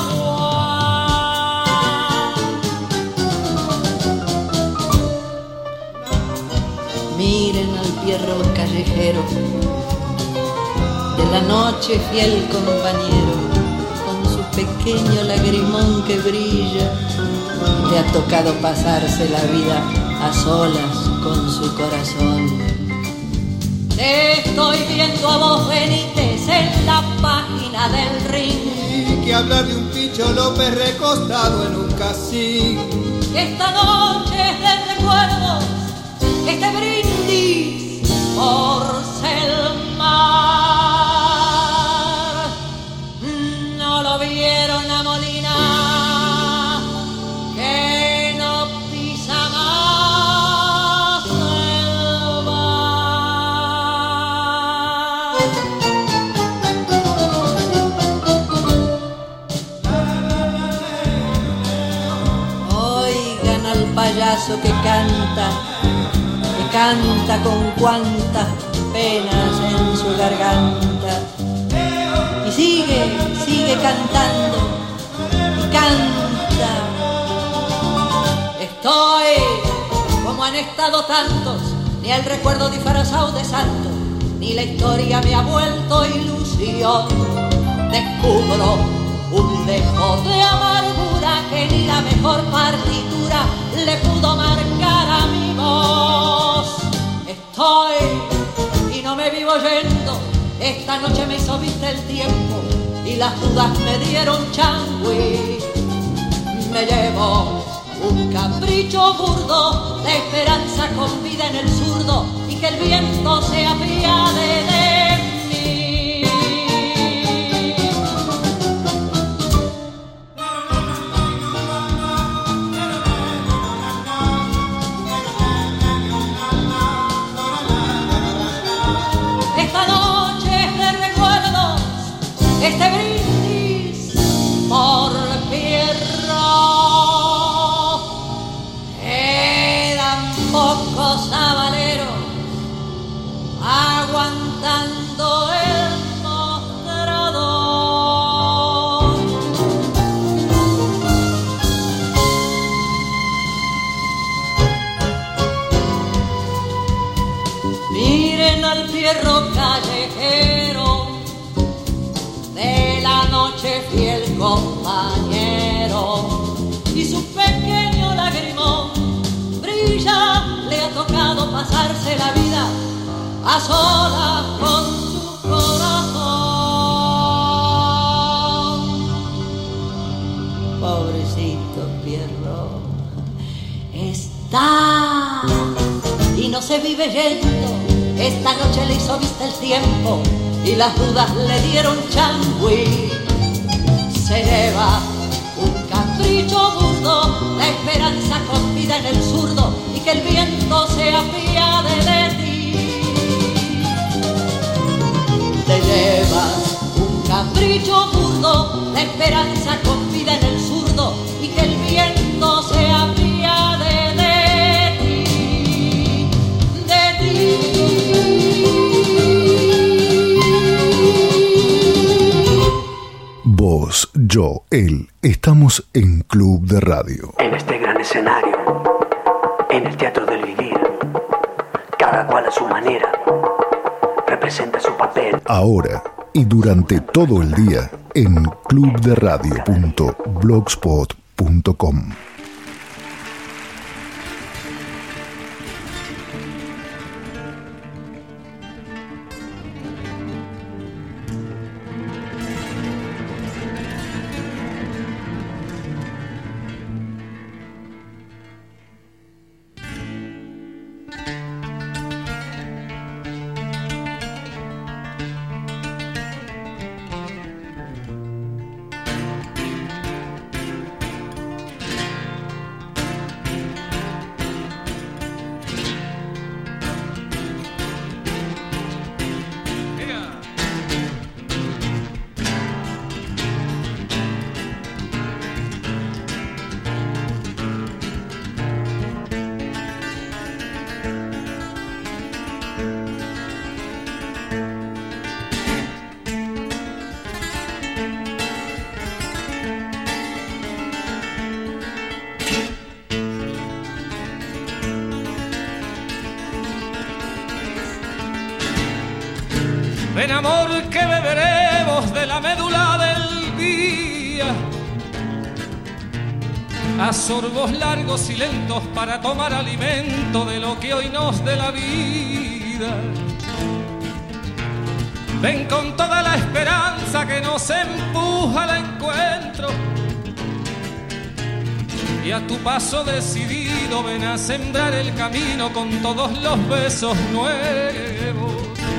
zaguán. Miren al Pierrot callejero, de la noche fiel compañero, con su pequeño lagrimón que brilla. Le ha tocado pasarse la vida a solas con su corazón. Te estoy viendo a vos, Benítez, en la página del ring. Y que hablar de un Picho López recostado en un casino. Esta noche es de recuerdos, este brindis por Selmar. No lo vieron a Molina, que no pisa más el bar. Oigan al payaso que canta, que canta con cuantas penas en su garganta. Y sigue, sigue cantando, y canta. Estoy como han estado tantos, ni el recuerdo disfrazado de santo, ni la historia me ha vuelto ilusión. Descubro un dejo de amargura que ni la mejor partitura le pudo marcar a mi voz. Estoy y no me vivo yendo, esta noche me hizo vista el tiempo y las dudas me dieron changüí. Me llevo un capricho burdo, la esperanza con vida en el zurdo y que el viento se apiade de mí. Esta noche es de recuerdos, este brindis por Pierrot. Eran pocos sabaleros aguantando el mostrador. Miren al Pierrot callejero, de la noche fiel compañero, y su pequeño lagrimón brilla, le ha tocado pasarse la vida a solas con su corazón. Pobrecito Pierrot, está y no se vive yendo, esta noche le hizo vista el tiempo y las dudas le dieron changüí. Se lleva un capricho burdo, la esperanza con vida en el zurdo y que el viento se apiade de ti. Te llevas un capricho burdo, la esperanza con vida en el zurdo y que el viento se apiade de ti. Vos, yo, él, estamos en Club de Radio. En este gran escenario, en el teatro del vivir, cada cual a su manera representa su papel. Ahora y durante todo el día en club de radio punto blogspot punto com. Ven amor que beberemos de la médula del día, a sorbos largos y lentos para tomar alimento de lo que hoy nos dé la vida. Ven con toda la esperanza que nos empuja al encuentro, y a tu paso decidido ven a sembrar el camino con todos los besos nuevos.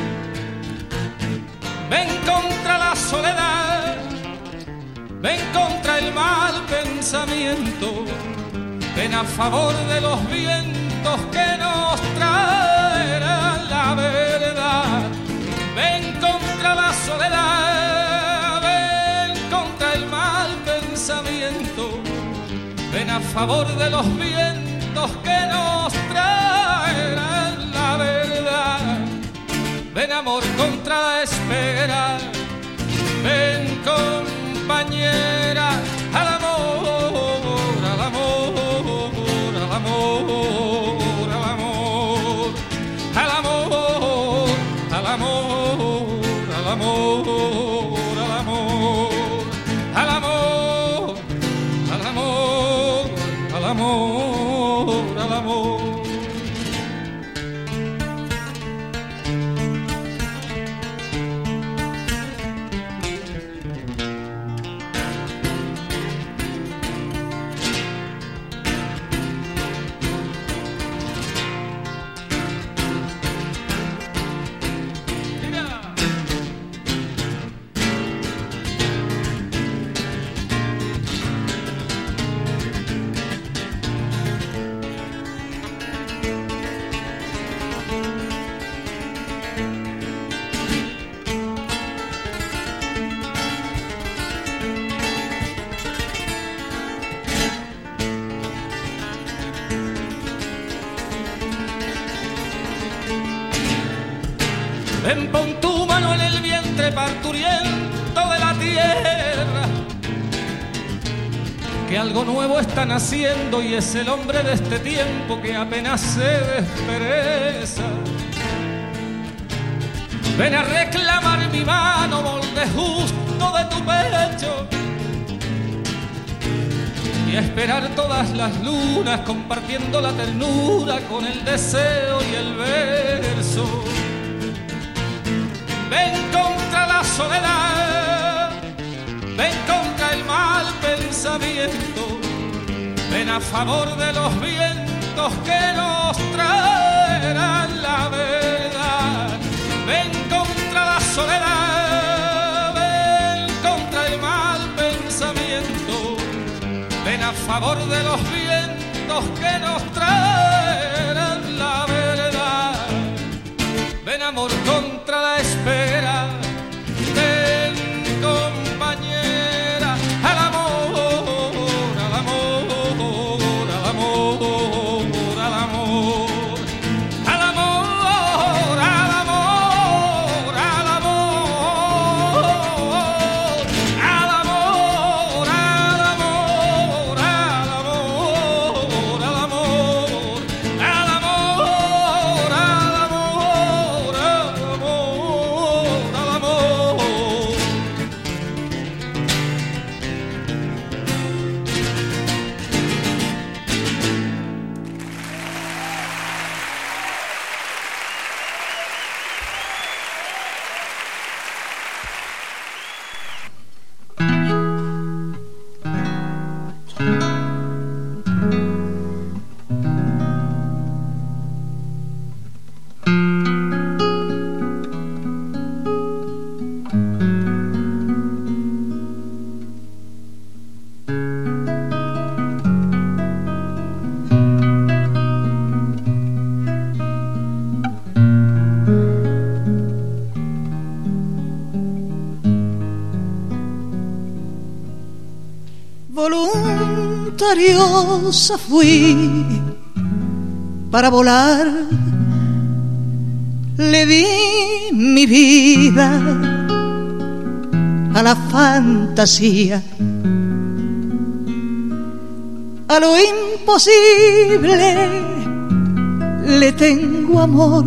Ven contra la soledad, ven contra el mal pensamiento, ven a favor de los vientos que nos traerán la verdad. Ven contra la soledad, ven contra el mal pensamiento, ven a favor de los vientos que nos traerán la verdad. Ven amor contra la espera, ven compañera, al amor, al amor, al amor, al amor, al amor, al amor, al amor, al amor, al amor, al amor, al amor, al amor. Ven, pon tu mano en el vientre parturiento de la tierra, que algo nuevo está naciendo y es el hombre de este tiempo que apenas se despereza. Ven a reclamar mi mano, molde justo de tu pecho, y a esperar todas las lunas compartiendo la ternura con el deseo y el verso. Ven contra la soledad, ven contra el mal pensamiento, ven a favor de los vientos que nos traerán la verdad. Ven contra la soledad, ven contra el mal pensamiento, ven a favor de los vientos que nos traerán la verdad. Ven amor contra la espera, ven compañera, al amor, al amor, al amor, al amor, al amor, al amor, al amor, al amor, voluntariosa fui para volar. Le di mi vida a la fantasía, a lo imposible le tengo amor,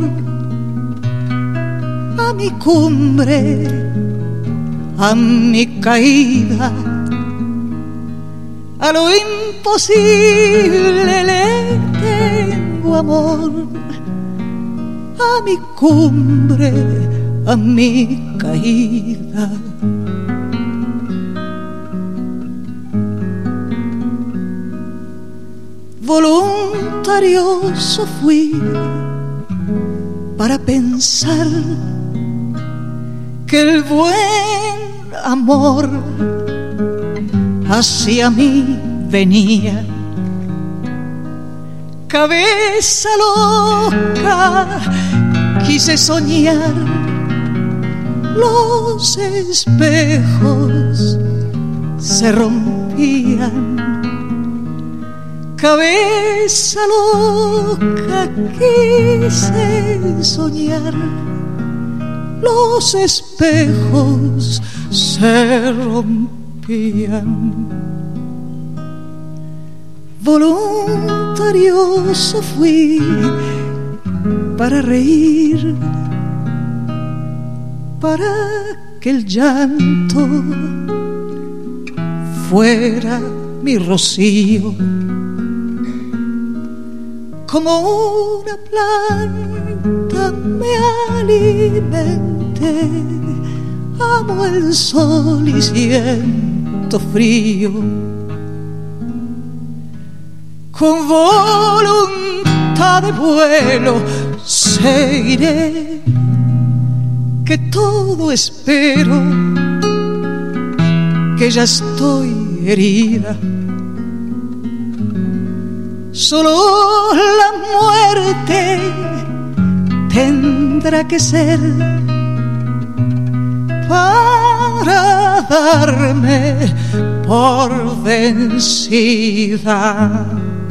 a mi cumbre, a mi caída, a lo imposible le tengo amor, a mi cumbre, a mi caída. Voluntarioso fui para pensar que el buen amor hacia mí venía. Cabeza loca, quise soñar, los espejos se rompían. Cabeza loca, quise soñar, los espejos se rompían. Voluntarioso fui para reír, para que el llanto fuera mi rocío. Como una planta me alimenté, amo el sol y siento frío. Con voluntad de vuelo seguiré, que todo espero, que ya estoy herida. Solo la muerte tendrá que ser para darme por vencida.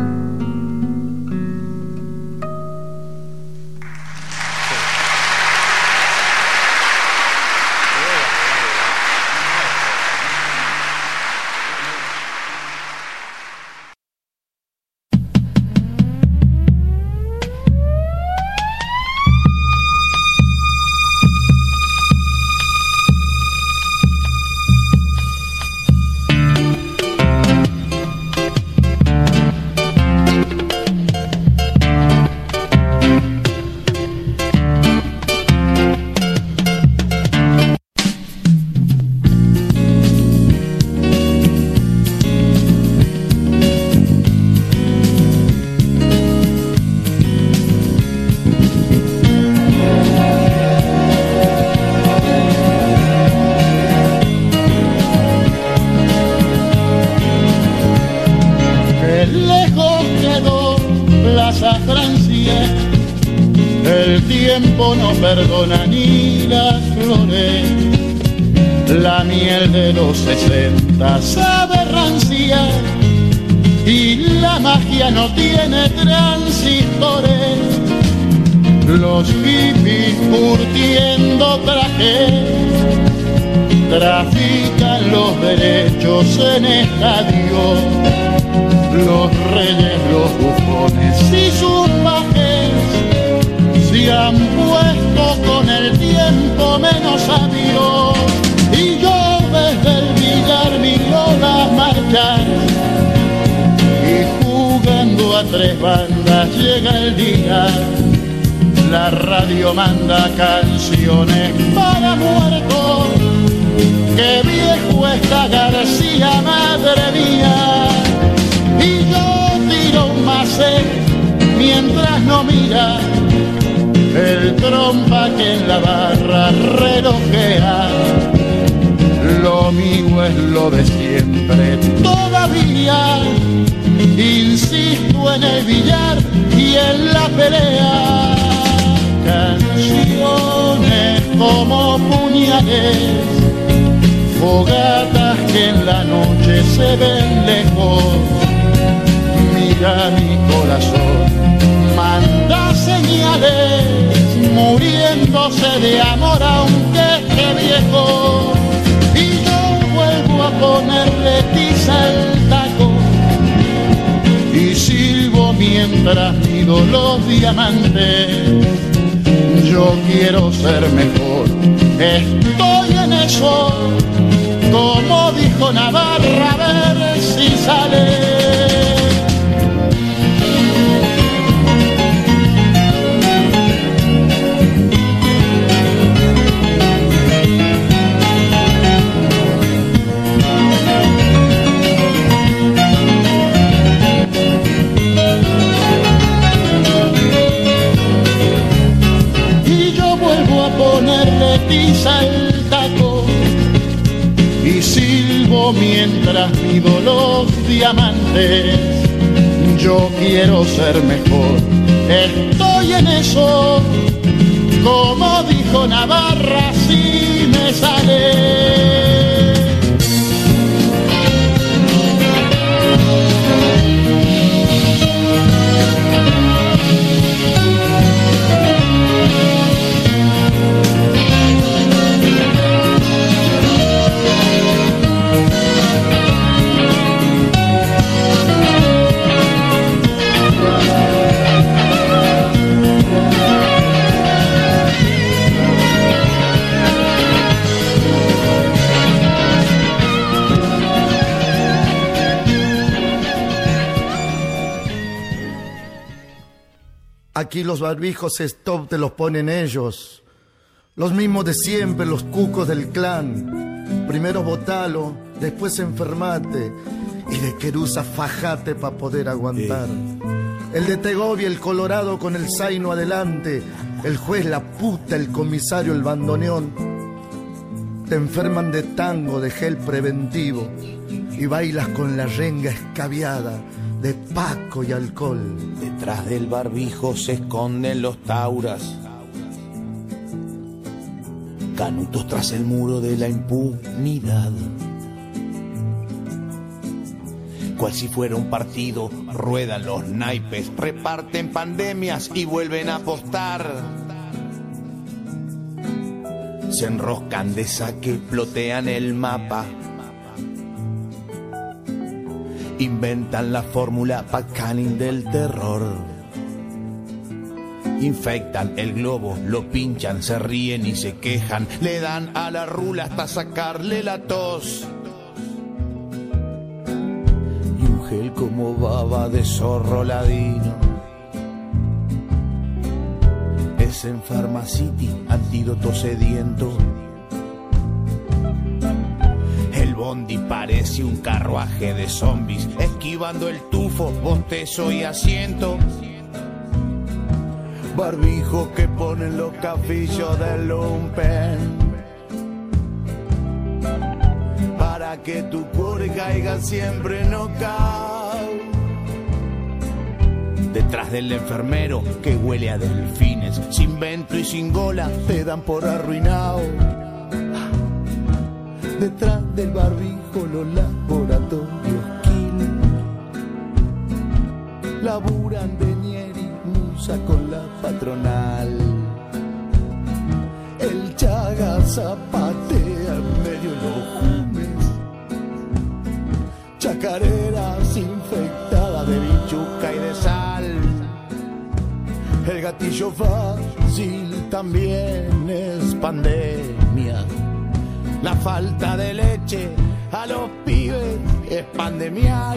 Perdona ni las flores, la miel de los sesenta sabe rancia y la magia no tiene transistores. Los hippies curtiendo trajes trafican los derechos en estadios. Los reyes, los bufones y sus pajes se han puesto con el tiempo menos sabios, y yo desde el billar miro las marchas y jugando a tres bandas llega el día. La radio manda canciones para muertos. Qué viejo está García, madre mía. Y yo tiro un macé mientras no mira el trompa que en la barra relojea. Lo mío es lo de siempre todavía. Insisto en el billar y en la pelea. Canciones como puñales, fogatas que en la noche se ven lejos. muriéndose de amor aunque esté viejo. Y yo vuelvo a ponerle tiza al taco y silbo mientras mido los diamantes. Yo quiero ser mejor, estoy en eso, como dijo Navarra, a ver si sale. Ponerle tiza al taco y silbo mientras mido los diamantes. Yo quiero ser mejor, estoy en eso, como dijo Navarra, si me sale. Aquí los barbijos stop te los ponen ellos, los mismos de siempre, los cucos del clan. Primero botalo, después enfermate y de querusa fajate pa' poder aguantar. El de Tegovia, el colorado con el zaino adelante, el juez la puta, el comisario el bandoneón. Te enferman de tango, de gel preventivo y bailas con la renga escabiada de paco y alcohol. Detrás del barbijo se esconden los tauras, canutos tras el muro de la impunidad. Cual si fuera un partido, ruedan los naipes, reparten pandemias y vuelven a apostar. Se enroscan de saque, plotean el mapa, inventan la fórmula Pacanin del terror. Infectan el globo, lo pinchan, se ríen y se quejan, le dan a la rula hasta sacarle la tos. Y un gel como baba de zorro ladino. Es en Pharmacity, antídoto sediento. El bondi parece un carruaje de zombies, esquivando el tufo, bostezo y asiento. Barbijo que ponen los cafillos del lumpen, para que tu cuore caiga siempre knockout. Detrás del enfermero que huele a delfines, sin vento y sin gola, te dan por arruinado. Detrás del barbijo los laboratorios Kill laburan de ñeri musa con la patronal. El Chaga zapatea en medio de los jumes, chacareras infectadas de bichuca y de sal. El gatillo fácil también es pandemia. La falta de leche a los pibes es pandemial.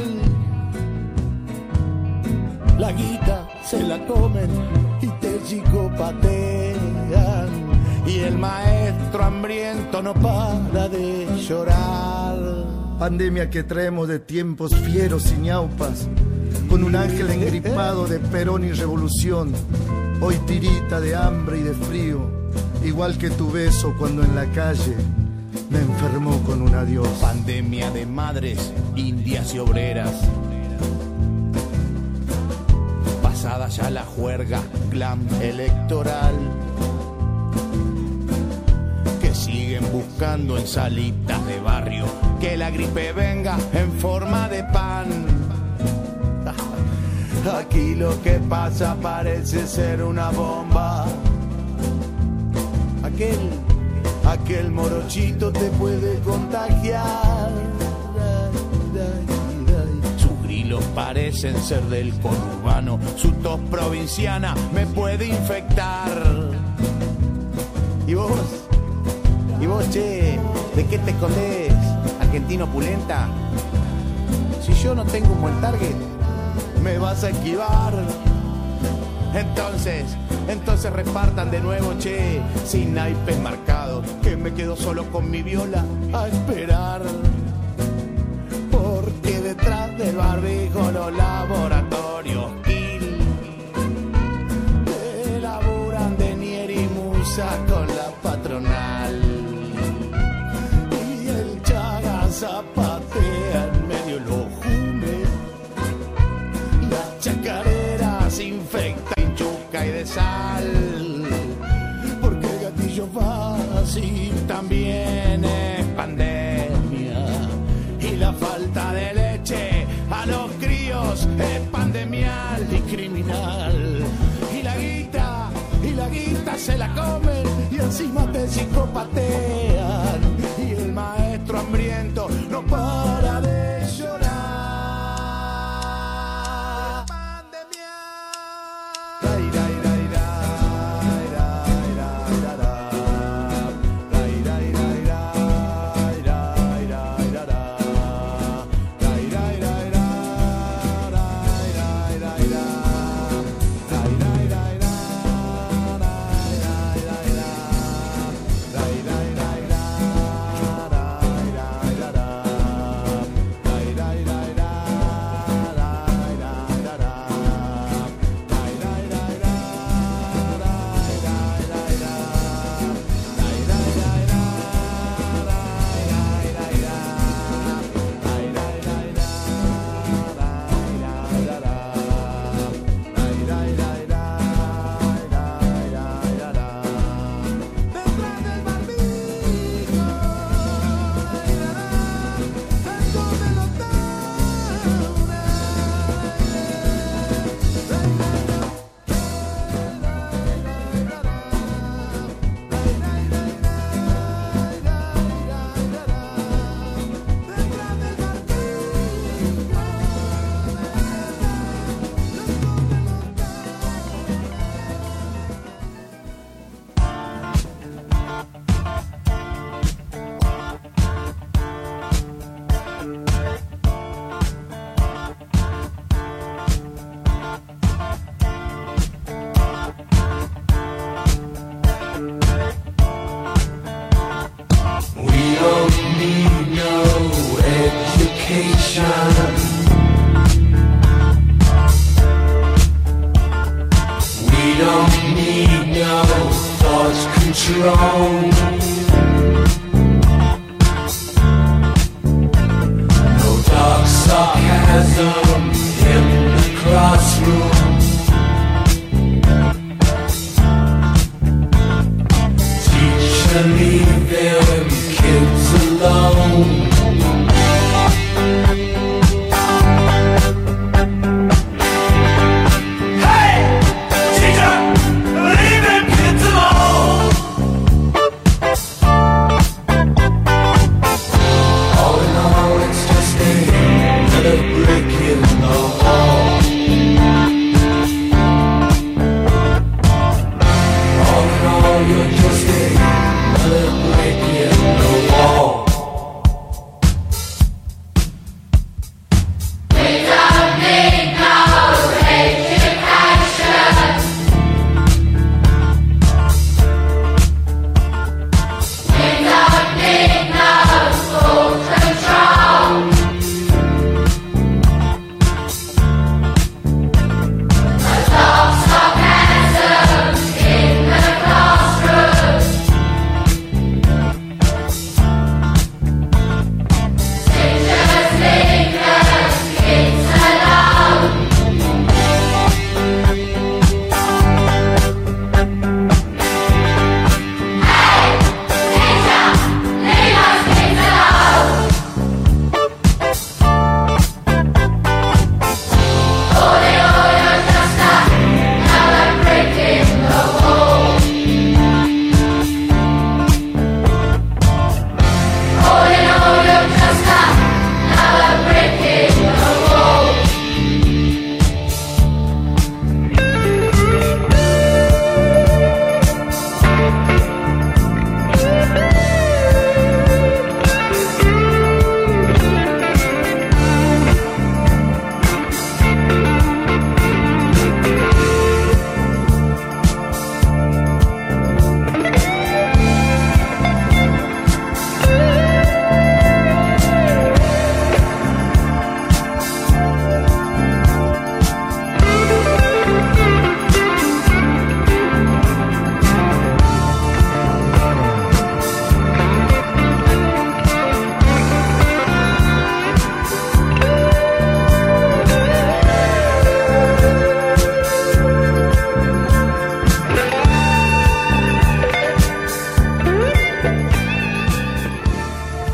La guita se la comen y te psicopatean. Y el maestro hambriento no para de llorar. Pandemia que traemos de tiempos fieros y ñaupas, con un ángel engripado de Perón y revolución. Hoy tirita de hambre y de frío, igual que tu beso cuando en la calle me enfermó con un adiós. Pandemia de madres, indias y obreras, pasada ya la juerga glam electoral, que siguen buscando en salitas de barrio que la gripe venga en forma de pan. Aquí lo que pasa parece ser una bomba, aquel, aquel morochito te puede contagiar. Sus grilos parecen ser del conurbano, su tos provinciana me puede infectar. ¿Y vos? ¿Y vos, che? ¿De qué te escondés, argentino pulenta? Si yo no tengo un buen target, me vas a esquivar. Entonces, entonces repartan de nuevo, che, sin naipes marcados, que me quedo solo con mi viola a esperar. Porque detrás del barbijo los laboratorios Kill te laburan de Nier y Musa con la patronal. Y el Chaga zapatea en medio los jumes, las chacareras infectan chuca y de sal. Porque el gatillo fácil también es pandemia, y la falta de leche a los críos es pandemial y criminal. Y la guita, y la guita se la comen y encima te psicopatean. Y el maestro hambriento no para de llorar.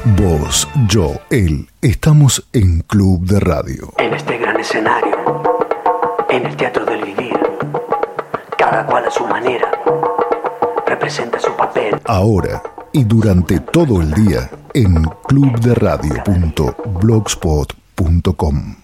Vos, yo, él, estamos en Club de Radio. En este gran escenario, en el teatro del vivir, cada cual a su manera representa su papel. Ahora y durante todo el día en club de radio punto blogspot punto com.